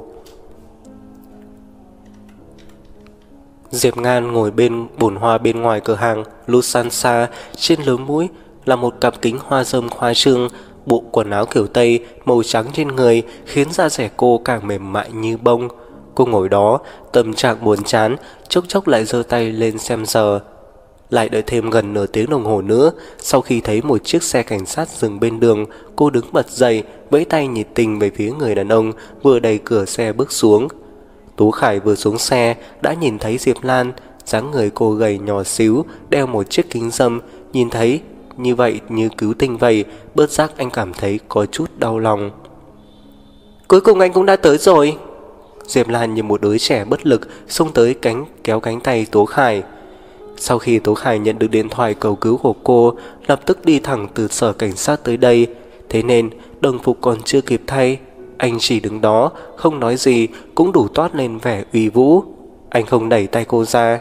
Diệp Ngan ngồi bên bồn hoa bên ngoài cửa hàng Lusansa, trên lốm mũi là một cặp kính hoa râm khoa trương, bộ quần áo kiểu Tây màu trắng trên người khiến da dẻ cô càng mềm mại như bông. Cô ngồi đó, tâm trạng buồn chán, chốc chốc lại giơ tay lên xem giờ. Lại đợi thêm gần nửa tiếng đồng hồ nữa, sau khi thấy một chiếc xe cảnh sát dừng bên đường, cô đứng bật dậy, vẫy tay nhiệt tình về phía người đàn ông vừa đẩy cửa xe bước xuống. Tú Khải vừa xuống xe đã nhìn thấy Diệp Lan, dáng người cô gầy nhỏ xíu, đeo một chiếc kính râm, nhìn thấy như vậy như cứu tinh vậy, bớt giác anh cảm thấy có chút đau lòng. Cuối cùng anh cũng đã tới rồi. Diệp Lan như một đứa trẻ bất lực xông tới kéo cánh tay Tố Khải. Sau khi Tố Khải nhận được điện thoại cầu cứu của cô, lập tức đi thẳng từ sở cảnh sát tới đây. Thế nên đồng phục còn chưa kịp thay, anh chỉ đứng đó không nói gì cũng đủ toát lên vẻ uy vũ. Anh không đẩy tay cô ra.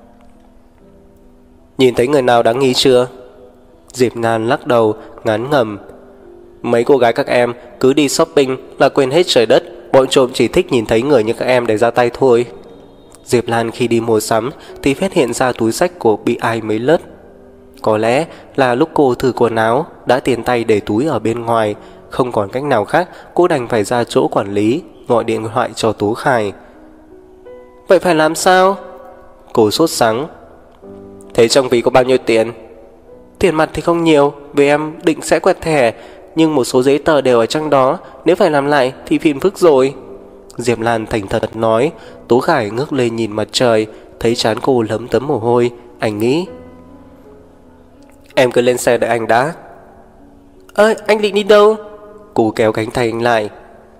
Nhìn thấy người nào đáng nghi chưa? Diệp Ngan lắc đầu ngán ngẩm. Mấy cô gái các em cứ đi shopping là quên hết trời đất, bọn trộm chỉ thích nhìn thấy người như các em để ra tay thôi. Diệp Lan khi đi mua sắm thì phát hiện ra túi xách của bị ai mấy lất. Có lẽ là lúc cô thử quần áo đã tiền tay để túi ở bên ngoài. Không còn cách nào khác, cô đành phải ra chỗ quản lý, gọi điện thoại cho Tú Khải. Vậy phải làm sao? Cô sốt sắng. Thế trong ví có bao nhiêu tiền? Tiền mặt thì không nhiều, vì em định sẽ quẹt thẻ, nhưng một số giấy tờ đều ở trong đó, nếu phải làm lại thì phiền phức rồi. Diệp Lan thành thật nói. Tú Khải ngước lên nhìn mặt trời, thấy trán cô lấm tấm mồ hôi. Anh nghĩ, em cứ lên xe đợi anh đã. Anh định đi đâu? Cô kéo cánh tay anh lại.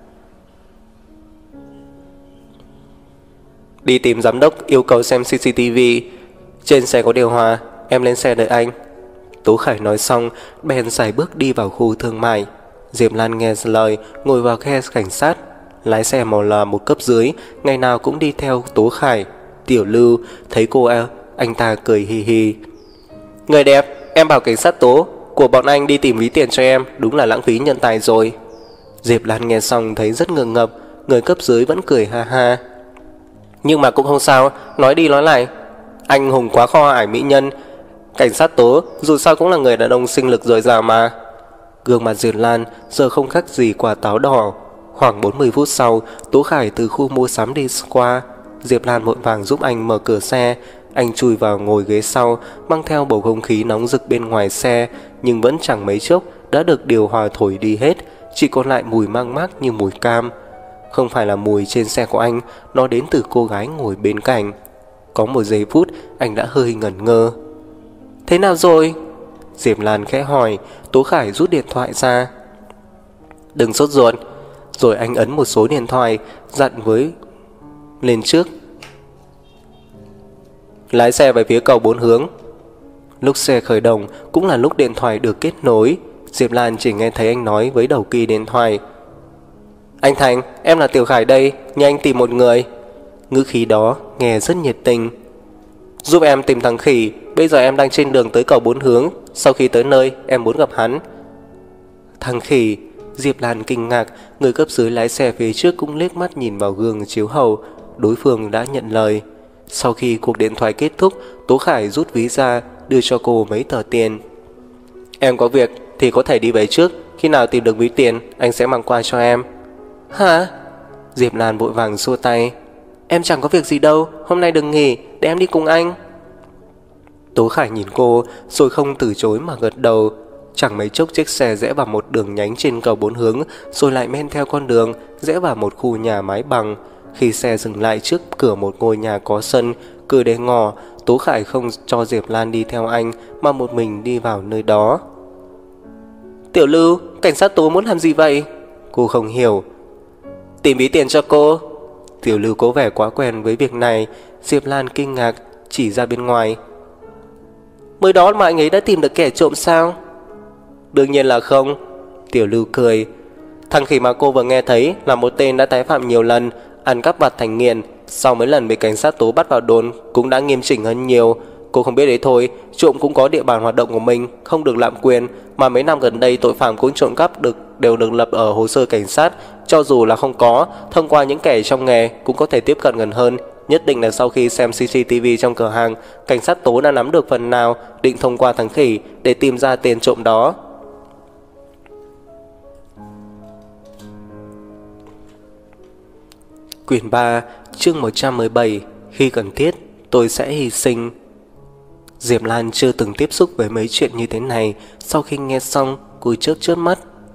Đi tìm giám đốc, yêu cầu xem CCTV. Trên xe có điều hòa, em lên xe đợi anh. Tú Khải nói xong, bèn sải bước đi vào khu thương mại. Diệp Lan nghe lời, ngồi vào xe cảnh sát. Lái xe màu là một cấp dưới, ngày nào cũng đi theo Tú Khải. Tiểu Lưu thấy cô anh ta cười hì hì. Người đẹp, em bảo cảnh sát Tố của bọn anh đi tìm ví tiền cho em, đúng là lãng phí nhân tài rồi. Diệp Lan nghe xong thấy rất ngượng ngập, người cấp dưới vẫn cười ha ha. Nhưng mà cũng không sao, nói đi nói lại, anh hùng quá kho ải mỹ nhân. Cảnh sát Tố dù sao cũng là người đàn ông sinh lực dồi dào mà. Gương mặt Diệp Lan giờ không khác gì quả táo đỏ, Khoảng 40 phút sau, Tố Khải từ khu mua sắm đi qua. Diệp Lan vội vàng giúp anh mở cửa xe. Anh chui vào ngồi ghế sau, mang theo bầu không khí nóng rực bên ngoài xe, nhưng vẫn chẳng mấy chốc đã được điều hòa thổi đi hết, chỉ còn lại mùi mang mát như mùi cam. Không phải là mùi trên xe của anh, nó đến từ cô gái ngồi bên cạnh. Có một giây phút anh đã hơi ngẩn ngơ. Thế nào rồi? Diệp Lan khẽ hỏi. Tố Khải rút điện thoại ra. Đừng sốt ruột. Rồi anh ấn một số điện thoại, dặn với lên trước. Lái xe về phía cầu 4 hướng. Lúc xe khởi động cũng là lúc điện thoại được kết nối. Diệp Lan chỉ nghe thấy anh nói với đầu kia điện thoại. Anh Thành, em là Tiểu Khải đây, nhờ anh tìm một người. Ngữ khí đó nghe rất nhiệt tình. Giúp em tìm thằng Khỉ, bây giờ em đang trên đường tới cầu 4 hướng. Sau khi tới nơi em muốn gặp hắn. Thằng Khỉ? Diệp Lan kinh ngạc. Người cấp dưới lái xe phía trước cũng liếc mắt nhìn vào gương chiếu hậu. Đối phương đã nhận lời. Sau khi cuộc điện thoại kết thúc, Tố Khải rút ví ra, đưa cho cô mấy tờ tiền. Em có việc thì có thể đi về trước. Khi nào tìm được ví tiền, anh sẽ mang qua cho em. Hả? Diệp Lan vội vàng xua tay. Em chẳng có việc gì đâu, hôm nay đừng nghỉ, để em đi cùng anh. Tố Khải nhìn cô rồi không từ chối mà gật đầu. Chẳng mấy chốc chiếc xe rẽ vào một đường nhánh trên cầu 4 hướng, rồi lại men theo con đường rẽ vào một khu nhà mái bằng. Khi xe dừng lại trước cửa một ngôi nhà có sân, cửa để ngỏ, Tố Khải không cho Diệp Lan đi theo anh mà một mình đi vào nơi đó. Tiểu Lưu, cảnh sát Tố muốn làm gì vậy? Cô không hiểu. Tìm ví tiền cho cô. Tiểu Lưu có vẻ quá quen với việc này. Diệp Lan kinh ngạc chỉ ra bên ngoài. Mới đó mà anh ấy đã tìm được kẻ trộm sao? Đương nhiên là không. Tiểu Lưu cười. Thằng Khỉ mà cô vừa nghe thấy là một tên đã tái phạm nhiều lần, ăn cắp vặt thành nghiện. Sau mấy lần bị cảnh sát Tố bắt vào đồn cũng đã nghiêm chỉnh hơn nhiều. Cô không biết đấy thôi, trộm cũng có địa bàn hoạt động của mình, không được lạm quyền. Mà mấy năm gần đây tội phạm cũng trộm cắp đều được lập ở hồ sơ cảnh sát. Cho dù là không có, thông qua những kẻ trong nghề cũng có thể tiếp cận gần hơn. Nhất định là sau khi xem CCTV trong cửa hàng, cảnh sát Tố đã nắm được phần nào, định thông qua thằng Khỉ để tìm ra tên trộm đó. Quyển 3, chương 117. Khi cần thiết, tôi sẽ hy sinh. Diệp Lan chưa từng tiếp xúc với mấy chuyện như thế này. Sau khi nghe xong, cô chớp mắt.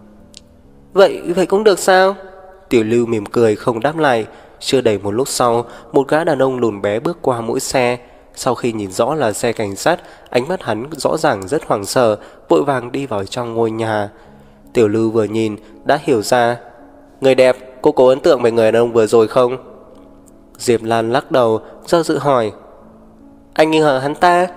Vậy cũng được sao? Tiểu Lưu mỉm cười không đáp lại. Chưa đầy một lúc sau, một gã đàn ông lùn bé bước qua mũi xe. Sau khi nhìn rõ là xe cảnh sát, ánh mắt hắn rõ ràng rất hoảng sợ, vội vàng đi vào trong ngôi nhà. Tiểu Lưu vừa nhìn đã hiểu ra. Người đẹp, cô có ấn tượng về người đàn ông vừa rồi không? Diệp Lan lắc đầu, do dự hỏi. Anh nghi ngờ hắn ta?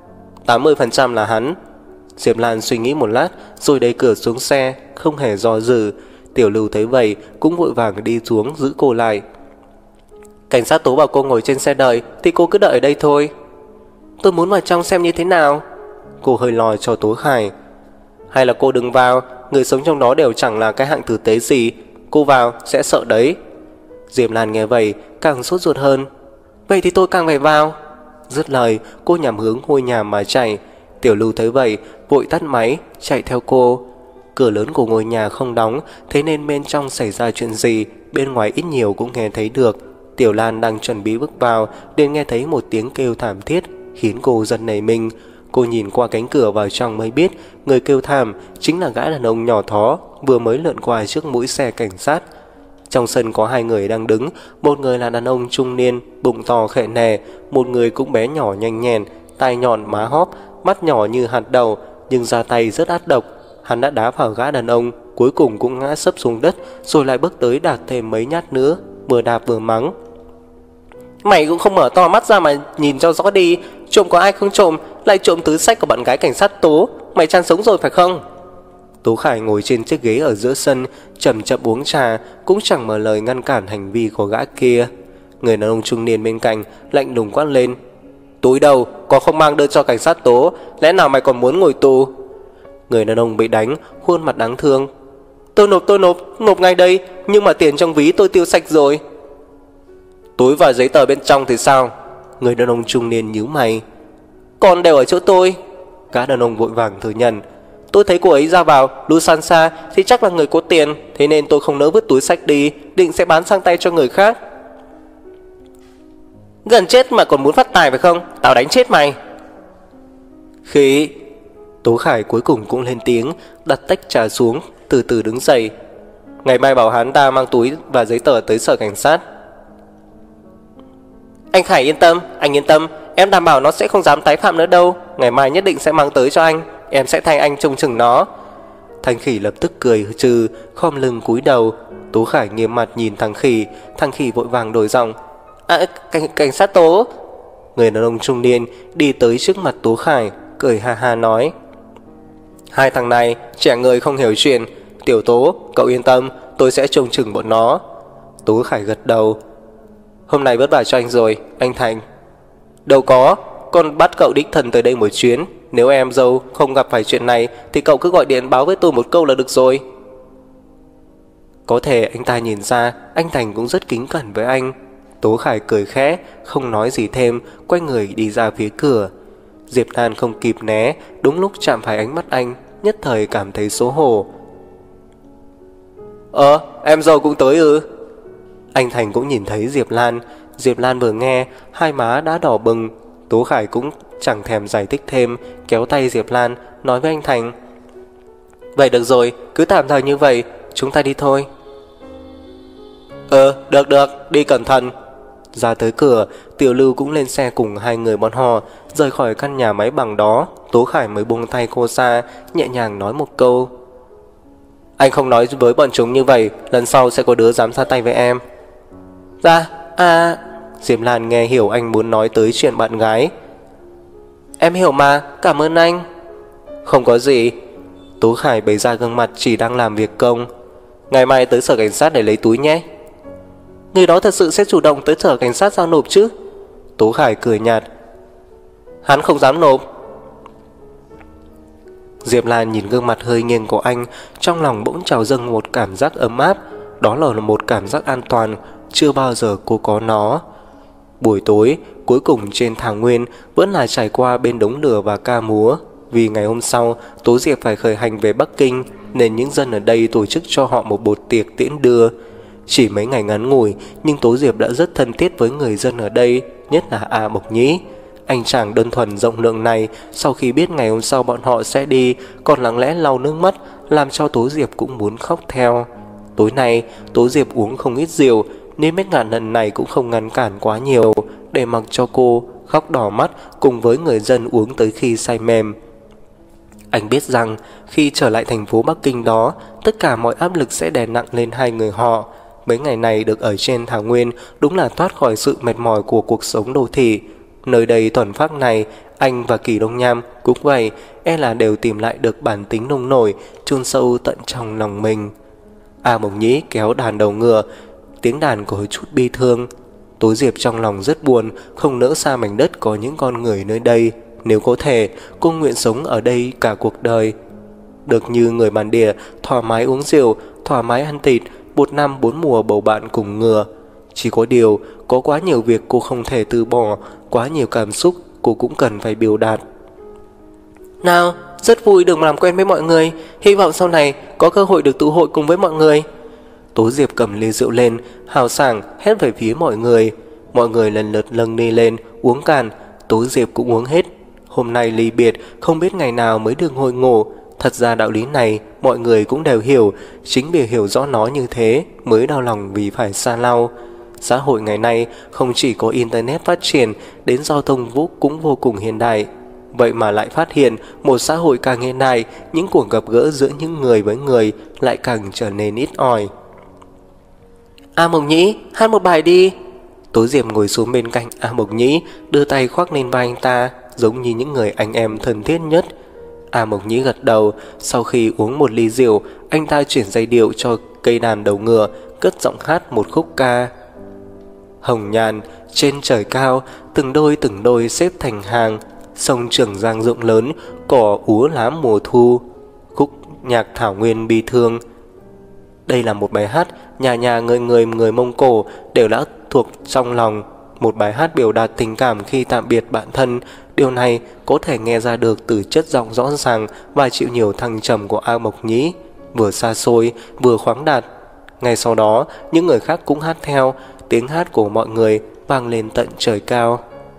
80% là hắn. Diệp Lan suy nghĩ một lát rồi đẩy cửa xuống xe, không hề do dự. Tiểu Lưu thấy vậy cũng vội vàng đi xuống giữ cô lại. Cảnh sát Tố bảo cô ngồi trên xe đợi thì cô cứ đợi ở đây thôi. Tôi muốn vào trong xem như thế nào. Cô hơi lo cho Tố Khải. Hay là cô đừng vào, người sống trong đó đều chẳng là cái hạng tử tế gì. Cô vào sẽ sợ đấy. Diệp Lan nghe vậy càng sốt ruột hơn. Vậy thì tôi càng phải vào. Dứt lời cô nhằm hướng ngôi nhà mà chạy. Tiểu Lưu thấy vậy vội tắt máy chạy theo cô. Cửa lớn của ngôi nhà không đóng, thế nên bên trong xảy ra chuyện gì bên ngoài ít nhiều cũng nghe thấy được. Tiểu Lan đang chuẩn bị bước vào liền nghe thấy một tiếng kêu thảm thiết khiến cô giật nảy mình. Cô nhìn qua cánh cửa vào trong mới biết người kêu thảm chính là gã đàn ông nhỏ thó vừa mới lượn qua trước mũi xe cảnh sát. Trong sân có hai người đang đứng. Một người là đàn ông trung niên, bụng to khệ nề. Một người cũng bé nhỏ nhanh nhẹn, tai nhọn má hóp, mắt nhỏ như hạt đậu, nhưng ra tay rất ác độc. Hắn đã đá vào gã đàn ông, cuối cùng cũng ngã sấp xuống đất, rồi lại bước tới đạp thêm mấy nhát nữa, vừa đạp vừa mắng. Mày cũng không mở to mắt ra mà nhìn cho rõ đi. Trộm có ai không trộm, lại trộm túi xách của bạn gái cảnh sát Tố. Mày chán sống rồi phải không? Tố Khải ngồi trên chiếc ghế ở giữa sân, chậm chậm uống trà, cũng chẳng mở lời ngăn cản hành vi của gã kia. Người đàn ông trung niên bên cạnh lạnh lùng quát lên. Túi đâu, có không mang đưa cho cảnh sát Tố, lẽ nào mày còn muốn ngồi tù? Người đàn ông bị đánh, khuôn mặt đáng thương. Tôi nộp ngay đây, nhưng mà tiền trong ví tôi tiêu sạch rồi. Túi và giấy tờ bên trong thì sao? Người đàn ông trung niên nhíu mày. Còn đều ở chỗ tôi. Gã đàn ông vội vàng thừa nhận. Tôi thấy cô ấy ra vào Lusansa thì chắc là người có tiền, thế nên tôi không nỡ vứt túi xách đi, định sẽ bán sang tay cho người khác. Gần chết mà còn muốn phát tài phải không? Tao đánh chết mày. Khi Tố Khải cuối cùng cũng lên tiếng, đặt tách trà xuống, từ từ đứng dậy. Ngày mai bảo hắn ta mang túi và giấy tờ tới sở cảnh sát. Anh Khải yên tâm, anh yên tâm, em đảm bảo nó sẽ không dám tái phạm nữa đâu. Ngày mai nhất định sẽ mang tới cho anh, em sẽ thay anh trông chừng nó. Thằng Khỉ lập tức cười trừ, khom lưng cúi đầu. Tố Khải nghiêm mặt nhìn thằng Khỉ vội vàng đổi giọng. Cảnh sát Tố. Người đàn ông trung niên đi tới trước mặt Tố Khải, cười ha ha nói. Hai thằng này trẻ người không hiểu chuyện. Tiểu Tố, cậu yên tâm, tôi sẽ trông chừng bọn nó. Tố Khải gật đầu. Hôm nay vất vả cho anh rồi, anh Thành. Đâu có, con bắt cậu đích thân tới đây một chuyến. Nếu em dâu không gặp phải chuyện này thì cậu cứ gọi điện báo với tôi một câu là được rồi. Có thể anh ta nhìn ra anh Thành cũng rất kính cẩn với anh. Tố Khải cười khẽ, không nói gì thêm, quay người đi ra phía cửa. Diệp Lan không kịp né, đúng lúc chạm phải ánh mắt anh, nhất thời cảm thấy xấu hổ. Em dâu cũng tới ư? Anh Thành cũng nhìn thấy Diệp Lan. Diệp Lan vừa nghe, hai má đã đỏ bừng. Tố Khải cũng chẳng thèm giải thích thêm, kéo tay Diệp Lan, nói với anh Thành. Vậy được rồi, cứ tạm thời như vậy, chúng ta đi thôi. Được, đi cẩn thận. Ra tới cửa, Tiểu Lưu cũng lên xe cùng hai người bọn họ, rời khỏi căn nhà máy bằng đó. Tố Khải mới buông tay cô ra, nhẹ nhàng nói một câu. Anh không nói với bọn chúng như vậy, lần sau sẽ có đứa dám ra tay với em. Diệp Lan nghe hiểu anh muốn nói tới chuyện bạn gái. Em hiểu mà, cảm ơn anh. Không có gì. Tố Khải bày ra gương mặt chỉ đang làm việc công. Ngày mai tới sở cảnh sát để lấy túi nhé. Người đó thật sự sẽ chủ động tới sở cảnh sát giao nộp chứ? Tố Khải cười nhạt. Hắn không dám nộp. Diệp Lan nhìn gương mặt hơi nghiêng của anh, trong lòng bỗng trào dâng một cảm giác ấm áp. Đó là một cảm giác an toàn, chưa bao giờ cô có nó. Buổi tối, cuối cùng trên thảo nguyên vẫn là trải qua bên đống lửa và ca múa. Vì ngày hôm sau, Tố Diệp phải khởi hành về Bắc Kinh, nên những dân ở đây tổ chức cho họ một bột tiệc tiễn đưa. Chỉ mấy ngày ngắn ngủi, nhưng Tố Diệp đã rất thân thiết với người dân ở đây, nhất là A Mộc Nhĩ. Anh chàng đơn thuần rộng lượng này, sau khi biết ngày hôm sau bọn họ sẽ đi, còn lặng lẽ lau nước mắt, làm cho Tố Diệp cũng muốn khóc theo. Tối nay, Tố Diệp uống không ít rượu, nên Mét Ngạn lần này cũng không ngăn cản quá nhiều, để mặc cho cô khóc đỏ mắt cùng với người dân uống tới khi say mềm. Anh biết rằng khi trở lại thành phố Bắc Kinh đó, tất cả mọi áp lực sẽ đè nặng lên hai người họ. Mấy ngày này được ở trên thảo nguyên đúng là thoát khỏi sự mệt mỏi của cuộc sống đô thị. Nơi đây thuần phác này, anh và Kỳ Đông Nham cũng vậy, là đều tìm lại được bản tính nông nổi, chôn sâu tận trong lòng mình. A Mộc Nhĩ kéo đàn đầu ngựa, tiếng đàn có chút bi thương. Tố Diệp trong lòng rất buồn, không nỡ xa mảnh đất có những con người nơi đây. Nếu có thể, cô nguyện sống ở đây cả cuộc đời, được như người bản địa, thoải mái uống rượu, thoải mái ăn thịt, 1 năm 4 mùa bầu bạn cùng ngựa. Chỉ có điều, có quá nhiều việc cô không thể từ bỏ, quá nhiều cảm xúc cô cũng cần phải biểu đạt. Nào, rất vui được làm quen với mọi người, hy vọng sau này có cơ hội được tụ hội cùng với mọi người. Tố Diệp cầm ly rượu lên, hào sảng hét về phía mọi người. Mọi người lần lượt nâng ly lên, uống cạn. Tố Diệp cũng uống hết. Hôm nay ly biệt, không biết ngày nào mới được hội ngộ. Thật ra đạo lý này mọi người cũng đều hiểu, chính vì hiểu rõ nó như thế mới đau lòng vì phải xa lau. Xã hội ngày nay không chỉ có internet phát triển, đến giao thông cũng vô cùng hiện đại. Vậy mà lại phát hiện một xã hội càng hiện đại, những cuộc gặp gỡ giữa những người với người lại càng trở nên ít ỏi. A Mộc Nhĩ, hát một bài đi. Tố Diệp ngồi xuống bên cạnh A Mộc Nhĩ, đưa tay khoác lên vai anh ta, giống như những người anh em thân thiết nhất. A Mộc Nhĩ gật đầu. Sau khi uống một ly rượu, anh ta chuyển giai điệu cho cây đàn đầu ngựa, cất giọng hát một khúc ca. Hồng nhàn trên trời cao, từng đôi xếp thành hàng, sông Trường Giang rộng lớn, cỏ úa lá mùa thu, khúc nhạc thảo nguyên bi thương. Đây là một bài hát nhà người Mông Cổ đều đã thuộc trong lòng. một bài hát biểu đạt tình cảm khi tạm biệt bạn thân. Điều này có thể nghe ra được từ chất giọng rõ ràng và chịu nhiều thăng trầm của A Mộc Nhĩ, vừa xa xôi vừa khoáng đạt. Ngay sau đó, những người khác cũng hát theo, tiếng hát của mọi người vang lên tận trời cao.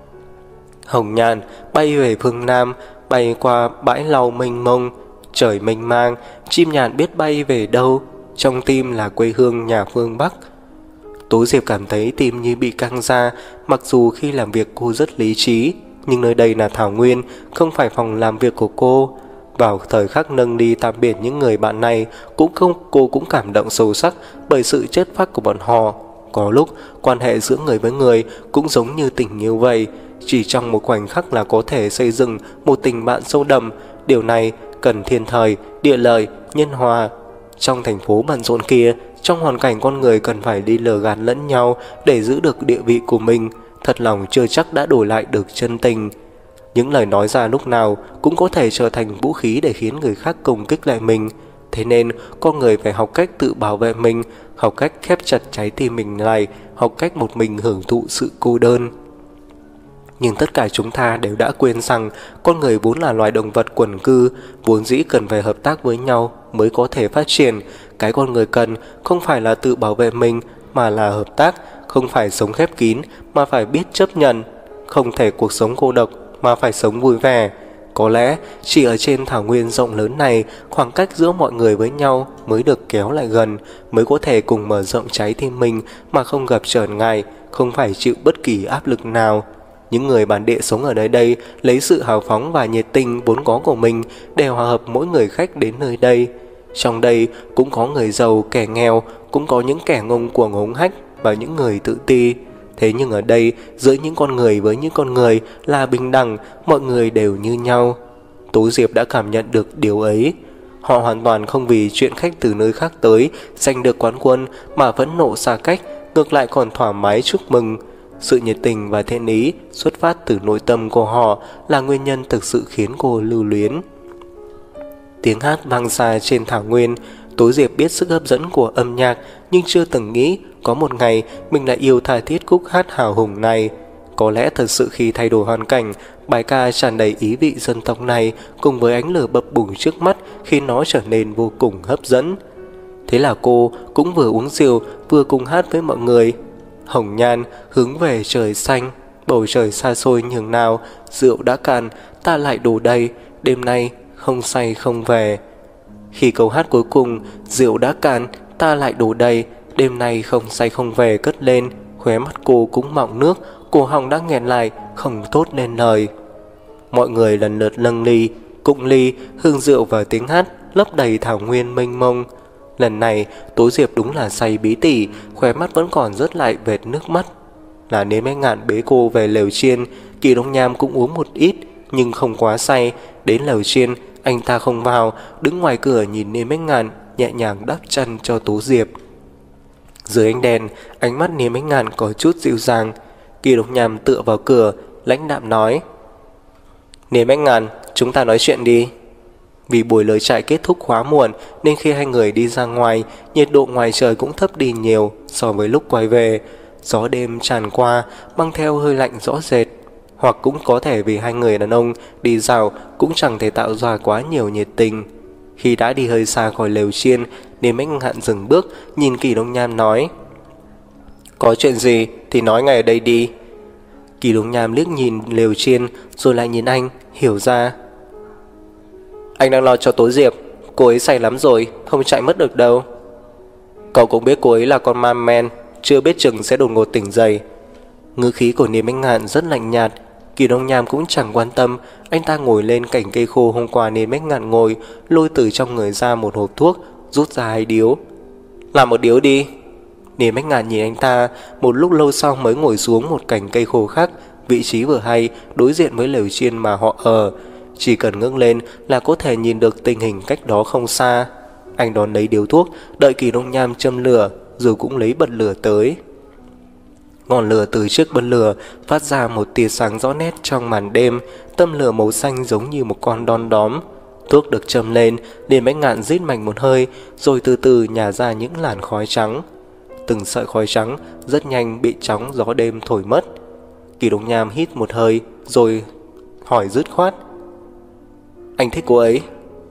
Hồng nhạn bay về phương Nam, bay qua bãi lau mênh mông, trời mênh mang, chim nhạn biết bay về đâu, trong tim là quê hương nhà phương Bắc. Tố Diệp cảm thấy tim như bị căng ra, mặc dù khi làm việc cô rất lý trí, nhưng nơi đây là Thảo Nguyên, không phải phòng làm việc của cô. Vào thời khắc nâng đi tạm biệt những người bạn này, cô cũng cảm động sâu sắc bởi sự chất phác của bọn họ. Có lúc, quan hệ giữa người với người cũng giống như tình yêu vậy, chỉ trong một khoảnh khắc là có thể xây dựng một tình bạn sâu đậm. Điều này cần thiên thời, địa lợi, nhân hòa. Trong thành phố bận rộn kia, trong hoàn cảnh con người cần phải đi lừa gạt lẫn nhau để giữ được địa vị của mình, thật lòng chưa chắc đã đổi lại được chân tình. Những lời nói ra lúc nào cũng có thể trở thành vũ khí để khiến người khác công kích lại mình. Thế nên con người phải học cách tự bảo vệ mình, học cách khép chặt trái tim mình lại, học cách một mình hưởng thụ sự cô đơn. Nhưng tất cả chúng ta đều đã quên rằng con người vốn là loài động vật quần cư, vốn dĩ cần phải hợp tác với nhau mới có thể phát triển. Cái con người cần không phải là tự bảo vệ mình mà là hợp tác, không phải sống khép kín mà phải biết chấp nhận, không thể cuộc sống cô độc mà phải sống vui vẻ. Có lẽ chỉ ở trên thảo nguyên rộng lớn này, khoảng cách giữa mọi người với nhau mới được kéo lại gần, mới có thể cùng mở rộng trái tim mình mà không gặp trở ngại, không phải chịu bất kỳ áp lực nào. Những người bản địa sống ở nơi đây lấy sự hào phóng và nhiệt tình vốn có của mình để hòa hợp mỗi người khách đến nơi đây. Trong đây cũng có người giàu, kẻ nghèo, cũng có những kẻ ngông cuồng hống hách và những người tự ti. Thế nhưng ở đây, giữa những con người với những con người là bình đẳng, mọi người đều như nhau. Tố Diệp đã cảm nhận được điều ấy. Họ hoàn toàn không vì chuyện khách từ nơi khác tới giành được quán quân mà phẫn nộ xa cách, ngược lại còn thoải mái chúc mừng. Sự nhiệt tình và thiện ý xuất phát từ nội tâm của họ là nguyên nhân thực sự khiến cô lưu luyến. Tiếng hát vang xa trên thảo nguyên, Tố Diệp biết sức hấp dẫn của âm nhạc, nhưng chưa từng nghĩ có một ngày mình lại yêu tha thiết khúc hát hào hùng này. Có lẽ thật sự khi thay đổi hoàn cảnh, bài ca tràn đầy ý vị dân tộc này cùng với ánh lửa bập bùng trước mắt khiến nó trở nên vô cùng hấp dẫn. Thế là cô cũng vừa uống rượu vừa cùng hát với mọi người. Hồng nhan hướng về trời xanh, bầu trời xa xôi nhường nào, rượu đã cạn, ta lại đổ đầy, đêm nay không say không về. Khi câu hát cuối cùng, rượu đã cạn, ta lại đổ đầy, đêm nay không say không về cất lên, khóe mắt cô cũng mọng nước, cổ họng đã nghẹn lại, không thốt nên lời. Mọi người lần lượt nâng ly, cụng ly, hương rượu và tiếng hát lấp đầy thảo nguyên mênh mông. Lần này, Tố Diệp đúng là say bí tỉ, khóe mắt vẫn còn rớt lại vệt nước mắt. Là Nến Bách Ngạn bế cô về lều chiên, Kỳ Đông Nham cũng uống một ít, nhưng không quá say. Đến lều chiên, anh ta không vào, đứng ngoài cửa nhìn Nến Bách Ngạn, nhẹ nhàng đắp chăn cho Tố Diệp. Dưới ánh đèn, ánh mắt Nến Bách Ngạn có chút dịu dàng. Kỳ Đông Nham tựa vào cửa, lãnh đạm nói: Nến Bách Ngạn, chúng ta nói chuyện đi. Vì buổi lưới trại kết thúc quá muộn nên khi hai người đi ra ngoài, nhiệt độ ngoài trời cũng thấp đi nhiều so với lúc quay về. Gió đêm tràn qua mang theo hơi lạnh rõ rệt, hoặc cũng có thể vì hai người đàn ông đi dạo cũng chẳng thể tạo ra quá nhiều nhiệt tình. Khi đã đi hơi xa khỏi lều chiên, Nến Bách Ngạn dừng bước, nhìn Kỳ Đông Nham nói: Có chuyện gì thì nói ngay ở đây đi. Kỳ Đông Nham liếc nhìn lều chiên rồi lại nhìn anh, hiểu ra. Anh đang lo cho Tố Diệp, cô ấy say lắm rồi, không chạy mất được đâu. Cậu cũng biết cô ấy là con ma men, chưa biết chừng sẽ đột ngột tỉnh dậy. Ngữ khí của Nến Bách Ngạn rất lạnh nhạt. Kỳ Đông Nham cũng chẳng quan tâm. Anh ta ngồi lên cành cây khô hôm qua Nến Bách Ngạn ngồi, lôi từ trong người ra một hộp thuốc, rút ra 2 điếu. Làm một điếu đi. Nến Bách Ngạn nhìn anh ta, một lúc lâu sau mới ngồi xuống một cành cây khô khác, vị trí vừa hay đối diện với lều chiên mà họ ở. Chỉ cần ngước lên là có thể nhìn được tình hình cách đó không xa. Anh đón lấy điếu thuốc, đợi Kỳ Đông Nham châm lửa, rồi cũng lấy bật lửa tới. Ngọn lửa từ chiếc bật lửa phát ra một tia sáng rõ nét trong màn đêm, tâm lửa màu xanh giống như một con đom đóm. Thuốc được châm lên, Nến Bách Ngạn rít mạnh một hơi, rồi từ từ nhả ra những làn khói trắng. Từng sợi khói trắng rất nhanh bị chóng gió đêm thổi mất. Kỳ Đông Nham hít một hơi rồi hỏi dứt khoát. Anh thích cô ấy?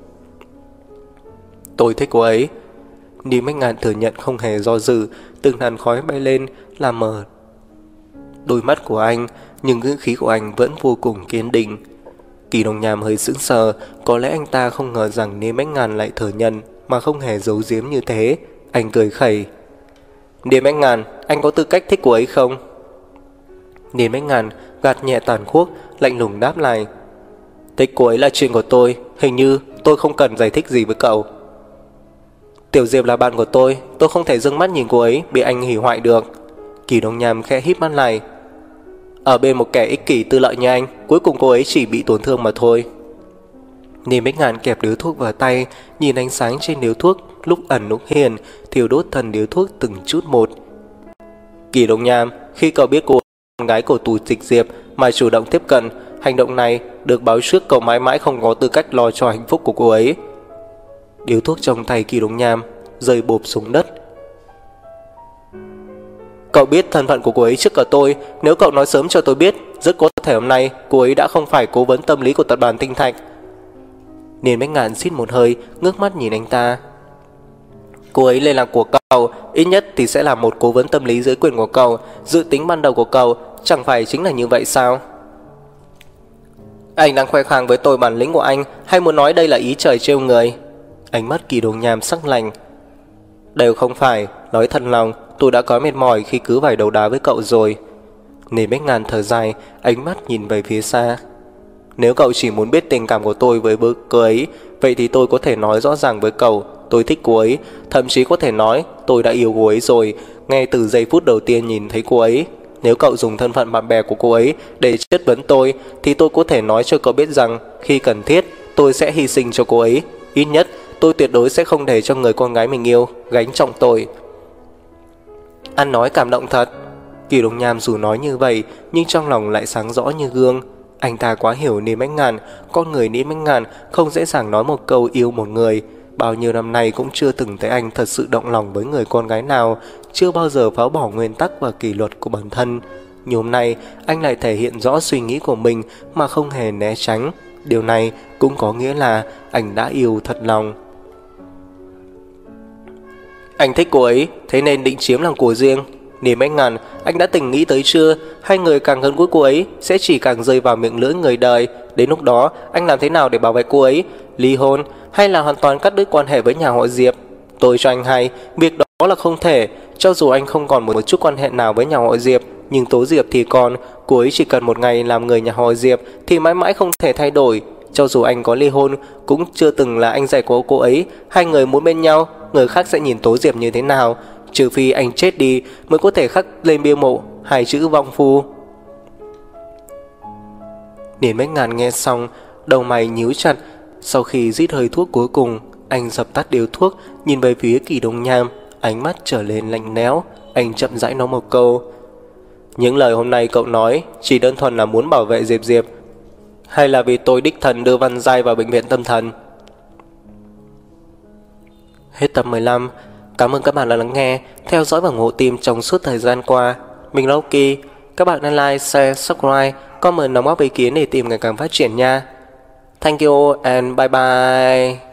Tôi thích cô ấy. Lý Bách Ngạn thừa nhận không hề do dự. Từng làn khói bay lên làm mờ đôi mắt của anh, nhưng ngữ khí của anh vẫn vô cùng kiên định. Kỳ Đông Nham hơi sững sờ. Có lẽ anh ta không ngờ rằng Lý Bách Ngạn lại thừa nhận mà không hề giấu giếm như thế. Anh cười khẩy. Lý Bách Ngạn, anh có tư cách thích cô ấy không? Lý Bách Ngạn gạt nhẹ tàn thuốc, lạnh lùng đáp lại. Thích cô ấy là chuyện của tôi. Hình như tôi không cần giải thích gì với cậu. Tiểu Diệp là bạn của tôi không thể dưng mắt nhìn cô ấy bị anh hủy hoại được. Kỳ Đông Nham khẽ híp mắt lại. Ở bên một kẻ ích kỷ tư lợi như anh, cuối cùng cô ấy chỉ bị tổn thương mà thôi. Lý Bách Ngạn kẹp điếu thuốc vào tay, nhìn ánh sáng trên điếu thuốc lúc ẩn lúc hiện, thiêu đốt thần điếu thuốc từng chút một. Kỳ Đông Nham, khi cậu biết cô ấy là con gái của Tù Tịch Diệp mà chủ động tiếp cận, hành động này được báo trước cậu mãi mãi không có tư cách lo cho hạnh phúc của cô ấy. Điếu thuốc trong tay Kỳ Đông Nham rơi bộp xuống đất. Cậu biết thân phận của cô ấy trước cả tôi. Nếu cậu nói sớm cho tôi biết, rất có thể hôm nay cô ấy đã không phải cố vấn tâm lý của tập đoàn Tinh Thạch. Niên Bách Ngạn xít một hơi, ngước mắt nhìn anh ta. Cô ấy lên làm của cậu, ít nhất thì sẽ là một cố vấn tâm lý dưới quyền của cậu. Dự tính ban đầu của cậu chẳng phải chính là như vậy sao? Anh đang khoe khoang với tôi bản lĩnh của anh, hay muốn nói đây là ý trời trêu người? Ánh mắt Kỳ Đông Nham sắc lạnh. Đều không phải, nói thật lòng, tôi đã có mệt mỏi khi cứ phải đấu đá với cậu rồi. Niên Bách Ngạn thở dài, ánh mắt nhìn về phía xa. Nếu cậu chỉ muốn biết tình cảm của tôi với cô ấy, vậy thì tôi có thể nói rõ ràng với cậu, tôi thích cô ấy, thậm chí có thể nói tôi đã yêu cô ấy rồi, ngay từ giây phút đầu tiên nhìn thấy cô ấy. Nếu cậu dùng thân phận bạn bè của cô ấy để chất vấn tôi, thì tôi có thể nói cho cậu biết rằng khi cần thiết, tôi sẽ hy sinh cho cô ấy. Ít nhất, tôi tuyệt đối sẽ không để cho người con gái mình yêu gánh trọng tội. Ăn nói cảm động thật. Kỳ Đông Nham dù nói như vậy, nhưng trong lòng lại sáng rõ như gương. Anh ta quá hiểu Lý Bách Ngạn. Con người Lý Bách Ngạn không dễ dàng nói một câu yêu một người. Bao nhiêu năm nay cũng chưa từng thấy anh thật sự động lòng với người con gái nào, chưa bao giờ phá bỏ nguyên tắc và kỷ luật của bản thân. Nhưng hôm nay anh lại thể hiện rõ suy nghĩ của mình mà không hề né tránh. Điều này cũng có nghĩa là anh đã yêu thật lòng. Anh thích cô ấy, thế nên định chiếm làm của riêng. Lý Bách Ngạn, anh đã từng nghĩ tới chưa? Hai người càng gần gũi cô ấy sẽ chỉ càng rơi vào miệng lưỡi người đời. Đến lúc đó anh làm thế nào để bảo vệ cô ấy? Ly hôn hay là hoàn toàn cắt đứt quan hệ với nhà họ Diệp? Tôi cho anh hay, việc đó là không thể. Cho dù anh không còn một chút quan hệ nào với nhà họ Diệp, nhưng Tố Diệp thì còn. Cô ấy chỉ cần một ngày làm người nhà họ Diệp thì mãi mãi không thể thay đổi. Cho dù anh có ly hôn, cũng chưa từng là anh rể của cô ấy. Hai người muốn bên nhau, người khác sẽ nhìn Tố Diệp như thế nào? Trừ phi anh chết đi mới có thể khắc lên bia mộ hai chữ vong phu. Niên Bách Ngạn nghe xong, đầu mày nhíu chặt. Sau khi rít hơi thuốc cuối cùng, anh dập tắt điếu thuốc, nhìn về phía Kỳ Đông Nham, ánh mắt trở lên lạnh lẽo. Anh chậm rãi nói một câu. Những lời hôm nay cậu nói chỉ đơn thuần là muốn bảo vệ Diệp Diệp, hay là vì tôi đích thân đưa Văn Giai vào bệnh viện tâm thần? Hết tập 15. Cảm ơn các bạn đã lắng nghe, theo dõi và ủng hộ team trong suốt thời gian qua. Mình là Oki. Các bạn hãy like, share, subscribe, comment đóng góp ý kiến để team ngày càng phát triển nha. Thank you and bye bye.